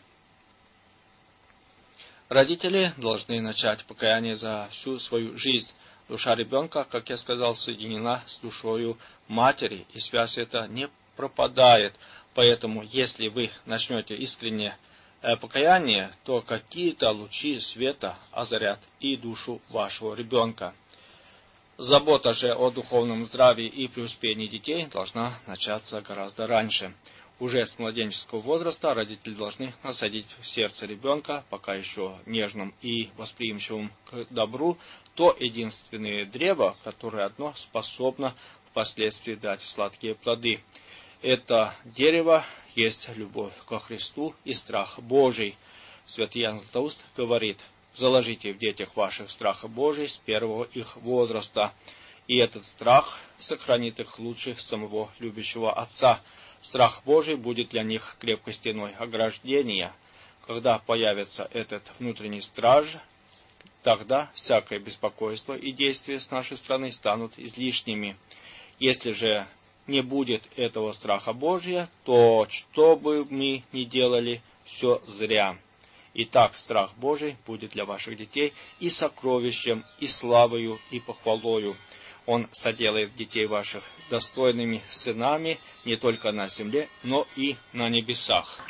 Родители должны начать покаяние за всю свою жизнь. Душа ребенка, как я сказал, соединена с душою матери, и связь эта не пропадает. Поэтому, если вы начнете искренне покаяние, то какие-то лучи света озарят и душу вашего ребенка. Забота же о духовном здравии и преуспении детей должна начаться гораздо раньше. Уже с младенческого возраста родители должны насадить в сердце ребенка, пока еще нежным и восприимчивым к добру, то единственное древо, которое одно способно впоследствии дать сладкие плоды. Это дерево есть любовь ко Христу и страх Божий. Святый Иоанн Златоуст говорит: заложите в детях ваших страха Божий с первого их возраста, и этот страх сохранит их лучше самого любящего Отца. Страх Божий будет для них крепкой стеной ограждения. Когда появится этот внутренний страж, тогда всякое беспокойство и действия с нашей стороны станут излишними. Если же не будет этого страха Божия, то что бы мы ни делали, все зря. Итак, страх Божий будет для ваших детей и сокровищем, и славою, и похвалою. Он соделает детей ваших достойными сынами не только на земле, но и на небесах.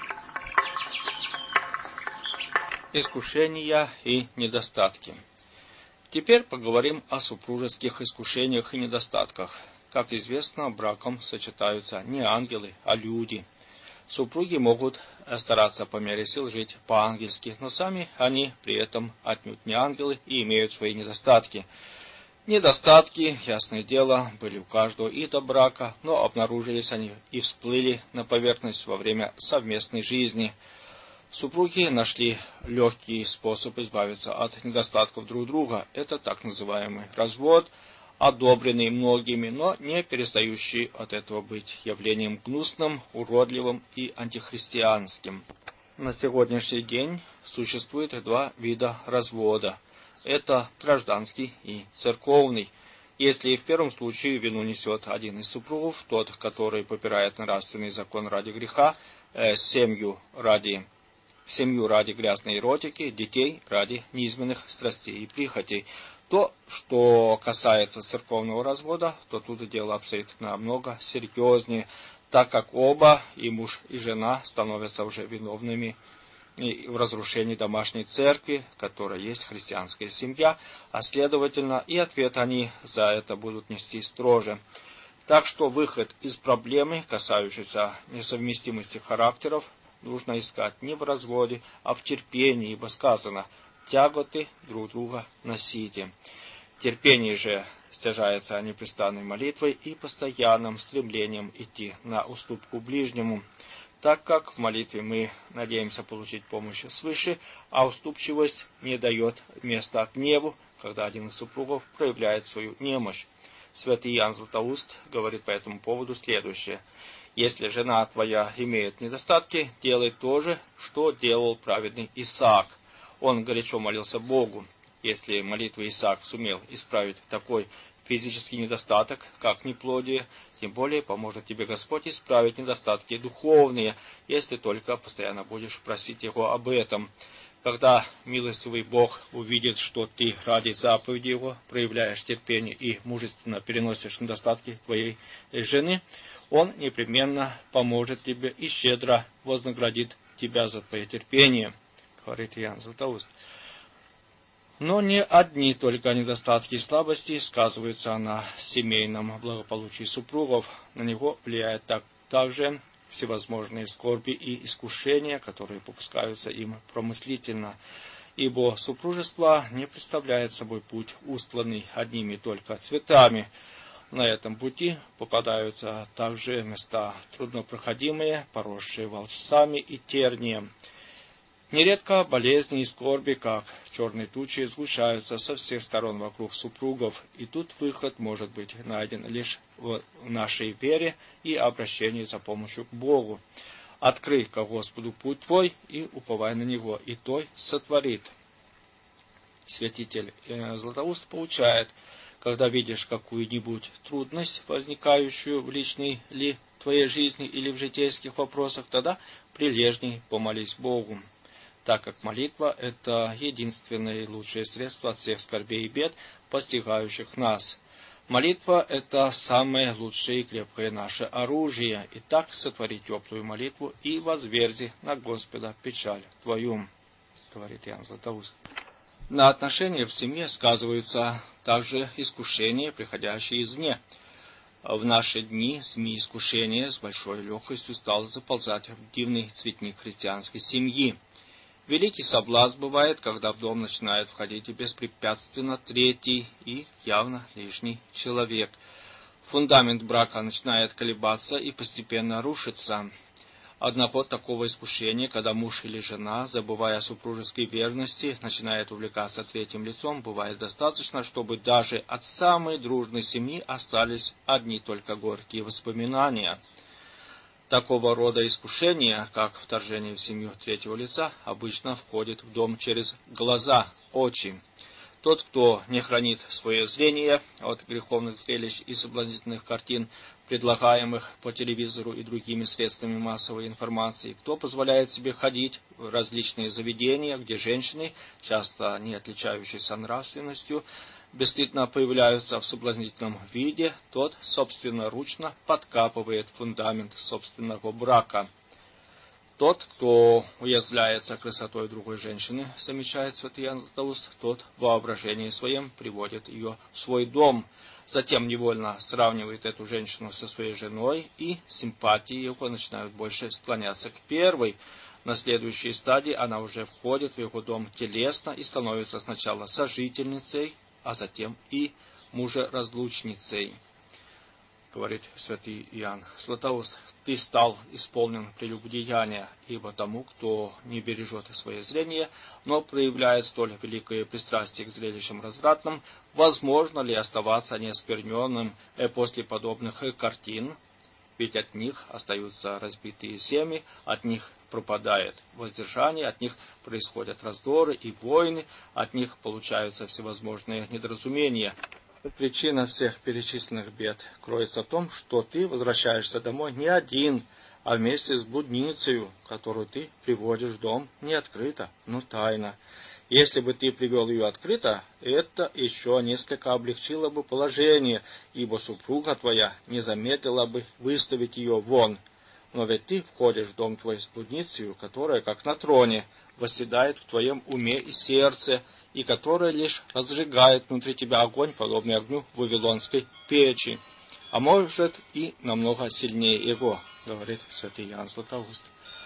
Искушения и недостатки. Теперь поговорим о супружеских искушениях и недостатках. Как известно, браком сочетаются не ангелы, а люди. Супруги могут стараться по мере сил жить по-ангельски, но сами они при этом отнюдь не ангелы и имеют свои недостатки. Недостатки, ясное дело, были у каждого и до брака, но обнаружились они и всплыли на поверхность во время совместной жизни. Супруги нашли легкий способ избавиться от недостатков друг друга. Это так называемый развод, одобренный многими, но не перестающий от этого быть явлением гнусным, уродливым и антихристианским. На сегодняшний день существует два вида развода. Это гражданский и церковный. Если в первом случае вину несет один из супругов, тот, который попирает нравственный закон ради греха, э, семью ради, семью ради грязной эротики, детей ради низменных страстей и прихотей, то, что касается церковного развода, то тут дело обстоит намного серьезнее, так как оба, и муж, и жена, становятся уже виновными в разрушении домашней церкви, которая есть христианская семья, а следовательно и ответ они за это будут нести строже. Так что выход из проблемы, касающейся несовместимости характеров, нужно искать не в разводе, а в терпении, ибо сказано: тяготы друг друга носите. Терпение же стяжается непрестанной молитвой и постоянным стремлением идти на уступку ближнему, так как в молитве мы надеемся получить помощь свыше, а уступчивость не дает места гневу, когда один из супругов проявляет свою немощь. Святый Иоанн Златоуст говорит по этому поводу следующее: если жена твоя имеет недостатки, делай то же, что делал праведный Исаак. Он горячо молился Богу. Если молитвой Исаак сумел исправить такой физический недостаток, как неплодие, тем более поможет тебе Господь исправить недостатки духовные, если только постоянно будешь просить Его об этом. Когда милостивый Бог увидит, что ты ради заповеди Его проявляешь терпение и мужественно переносишь недостатки твоей жены, Он непременно поможет тебе и щедро вознаградит тебя за твое терпение, говорит Иоанн Златоуст. Но не одни только недостатки и слабости сказываются на семейном благополучии супругов. На него влияют так, также всевозможные скорби и искушения, которые попускаются им промыслительно. Ибо супружество не представляет собой путь, устланный одними только цветами. На этом пути попадаются также места труднопроходимые, поросшие волчцами и тернием. Нередко болезни и скорби, как черные тучи, сгущаются со всех сторон вокруг супругов, и тут выход может быть найден лишь в нашей вере и обращении за помощью к Богу. Открый ко Господу путь твой и уповай на Него, и Той сотворит. Святитель Златоуст поучает: когда видишь какую-нибудь трудность, возникающую в личной ли твоей жизни или в житейских вопросах, тогда прилежней помолись Богу, так как молитва – это единственное и лучшее средство от всех скорбей и бед, постигающих нас. Молитва – это самое лучшее и крепкое наше оружие. Итак, сотвори теплую молитву и возверзи на Господа печаль твою, говорит Иоанн Златоуст. На отношения в семье сказываются также искушения, приходящие извне. В наши дни СМИ искушения с большой легкостью стало заползать в дивный цветник христианской семьи. Великий соблазн бывает, когда в дом начинает входить и беспрепятственно третий и явно лишний человек. Фундамент брака начинает колебаться и постепенно рушится. Однако такого искушения, когда муж или жена, забывая о супружеской верности, начинает увлекаться третьим лицом, бывает достаточно, чтобы даже от самой дружной семьи остались одни только горькие воспоминания. Такого рода искушение, как вторжение в семью третьего лица, обычно входит в дом через глаза, очи. Тот, кто не хранит свое зрение от греховных зрелищ и соблазнительных картин, предлагаемых по телевизору и другими средствами массовой информации, кто позволяет себе ходить в различные заведения, где женщины, часто не отличающиеся нравственностью, бесстыдно появляются в соблазнительном виде, тот собственноручно подкапывает фундамент собственного брака. Тот, кто уязвляется красотой другой женщины, замечает святый Иоанн Златоуст, тот в воображении своем приводит ее в свой дом, затем невольно сравнивает эту женщину со своей женой, и симпатии его начинают больше склоняться к первой. На следующей стадии она уже входит в его дом телесно и становится сначала сожительницей, а затем и мужеразлучницей. Говорит святый Иоанн Златоуст, ты стал исполнен прелюбодеяния, ибо тому, кто не бережет свое зрение, но проявляет столь великое пристрастие к зрелищам развратным, возможно ли оставаться неоскверненным после подобных картин? Ведь от них остаются разбитые семьи, от них пропадает воздержание, от них происходят раздоры и войны, от них получаются всевозможные недоразумения. Причина всех перечисленных бед кроется в том, что ты возвращаешься домой не один, а вместе с блудницей, которую ты приводишь в дом не открыто, но тайно. Если бы ты привел ее открыто, это еще несколько облегчило бы положение, ибо супруга твоя не замедлила бы выставить ее вон. Но ведь ты входишь в дом твой с блудницей, которая, как на троне, восседает в твоем уме и сердце, и которая лишь разжигает внутри тебя огонь, подобный огню вавилонской печи, а может и намного сильнее его, говорит святый Иоанн Златоуст.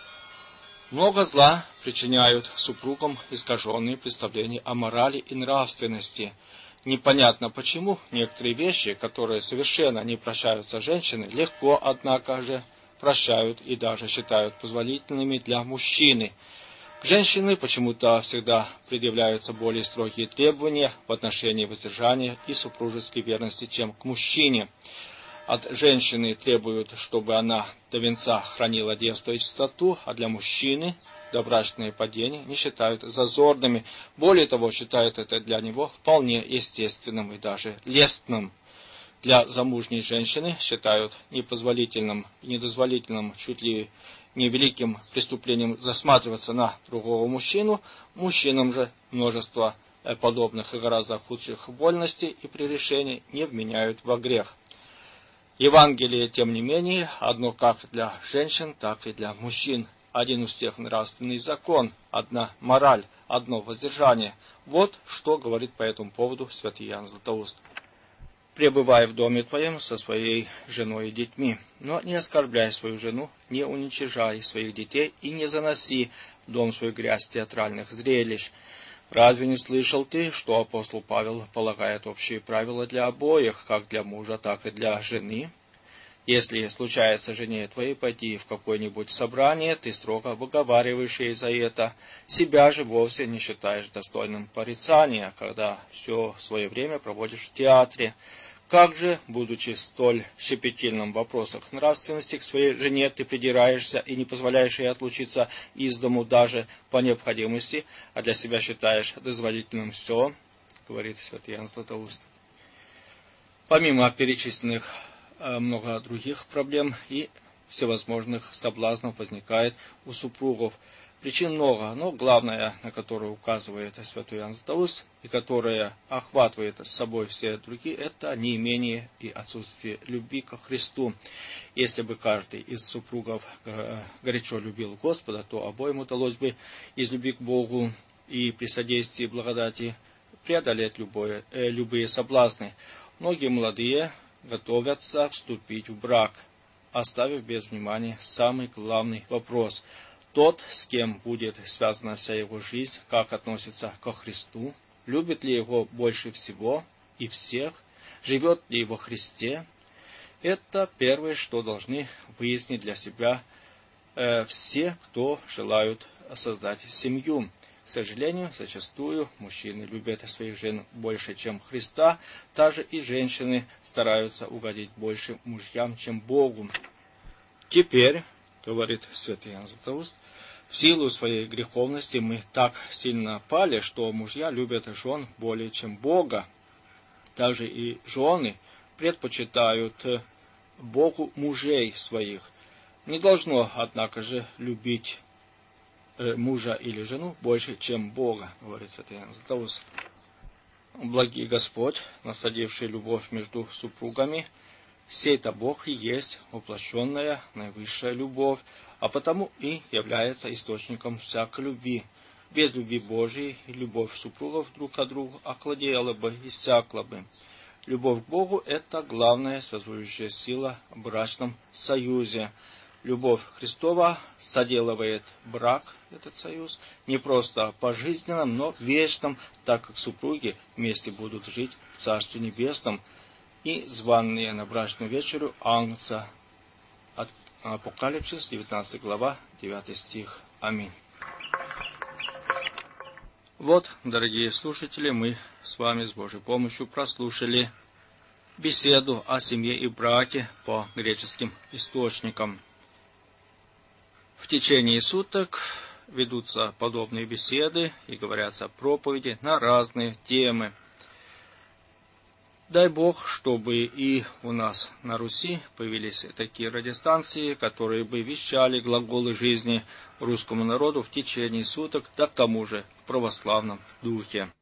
Много зла причиняют супругам искаженные представления о морали и нравственности. Непонятно почему некоторые вещи, которые совершенно не прощаются женщины, легко, однако же, прощают и даже считают позволительными для мужчины. К женщине почему-то всегда предъявляются более строгие требования в отношении воздержания и супружеской верности, чем к мужчине. От женщины требуют, чтобы она до венца хранила девство и чистоту, а для мужчины добрачные падения не считают зазорными. Более того, считают это для него вполне естественным и даже лестным. Для замужней женщины считают непозволительным и недозволительным, чуть ли не великим преступлением засматриваться на другого мужчину, мужчинам же множество подобных и гораздо худших вольностей и пререшений не вменяют во грех. Евангелие, тем не менее, одно как для женщин, так и для мужчин. Один у всех нравственный закон, одна мораль, одно воздержание. Вот что говорит по этому поводу святый Иоанн Златоуст. Пребывай в доме твоем со своей женой и детьми, но не оскорбляй свою жену, не уничижай своих детей и не заноси в дом свой грязь театральных зрелищ. Разве не слышал ты, что апостол Павел полагает общие правила для обоих, как для мужа, так и для жены? Если случается жене твоей пойти в какое-нибудь собрание, ты строго выговариваешь ей за это, себя же вовсе не считаешь достойным порицания, когда все свое время проводишь в театре. Как же, будучи столь щепетильным в вопросах нравственности к своей жене, ты придираешься и не позволяешь ей отлучиться из дому даже по необходимости, а для себя считаешь дозволительным все, говорит святый Иоанн Златоуст. Помимо перечисленных много других проблем и всевозможных соблазнов возникает у супругов. Причин много, но главная, на которую указывает святой Иоанн Златоуст, и которая охватывает с собой все другие, это неимение и отсутствие любви ко Христу. Если бы каждый из супругов горячо любил Господа, то обоим удалось бы из любви к Богу и при содействии благодати преодолеть любое, э, любые соблазны. Многие молодые готовятся вступить в брак, оставив без внимания самый главный вопрос – тот, с кем будет связана вся его жизнь, как относится ко Христу, любит ли его больше всего и всех, живет ли во Христе. Это первое, что должны выяснить для себя э, все, кто желают создать семью. К сожалению, зачастую мужчины любят своих жен больше, чем Христа, также и женщины стараются угодить больше мужьям, чем Богу. Теперь, говорит святый Иоанн Златоуст, в силу своей греховности мы так сильно пали, что мужья любят жен более, чем Бога. Также и жены предпочитают Богу мужей своих. Не должно, однако же, любить мужа или жену больше, чем Бога, говорит святый Иоанн Златоуст. Благий Господь, насадивший любовь между супругами, сей-то Бог и есть воплощенная наивысшая любовь, а потому и является источником всякой любви. Без любви Божией любовь супругов друг к другу охладела бы, иссякла бы. Любовь к Богу – это главная связующая сила в брачном союзе. Любовь Христова соделывает брак, этот союз, не просто пожизненным, но вечным, так как супруги вместе будут жить в Царстве Небесном, и званные на брачную вечерю Агнца. От Апокалипсис, девятнадцатая глава, девятый стих. Аминь. Вот, дорогие слушатели, мы с вами с Божьей помощью прослушали беседу о семье и браке по греческим источникам. В течение суток ведутся подобные беседы и говорятся проповеди на разные темы. Дай Бог, чтобы и у нас на Руси появились такие радиостанции, которые бы вещали глаголы жизни русскому народу в течение суток, да к тому же в православном духе.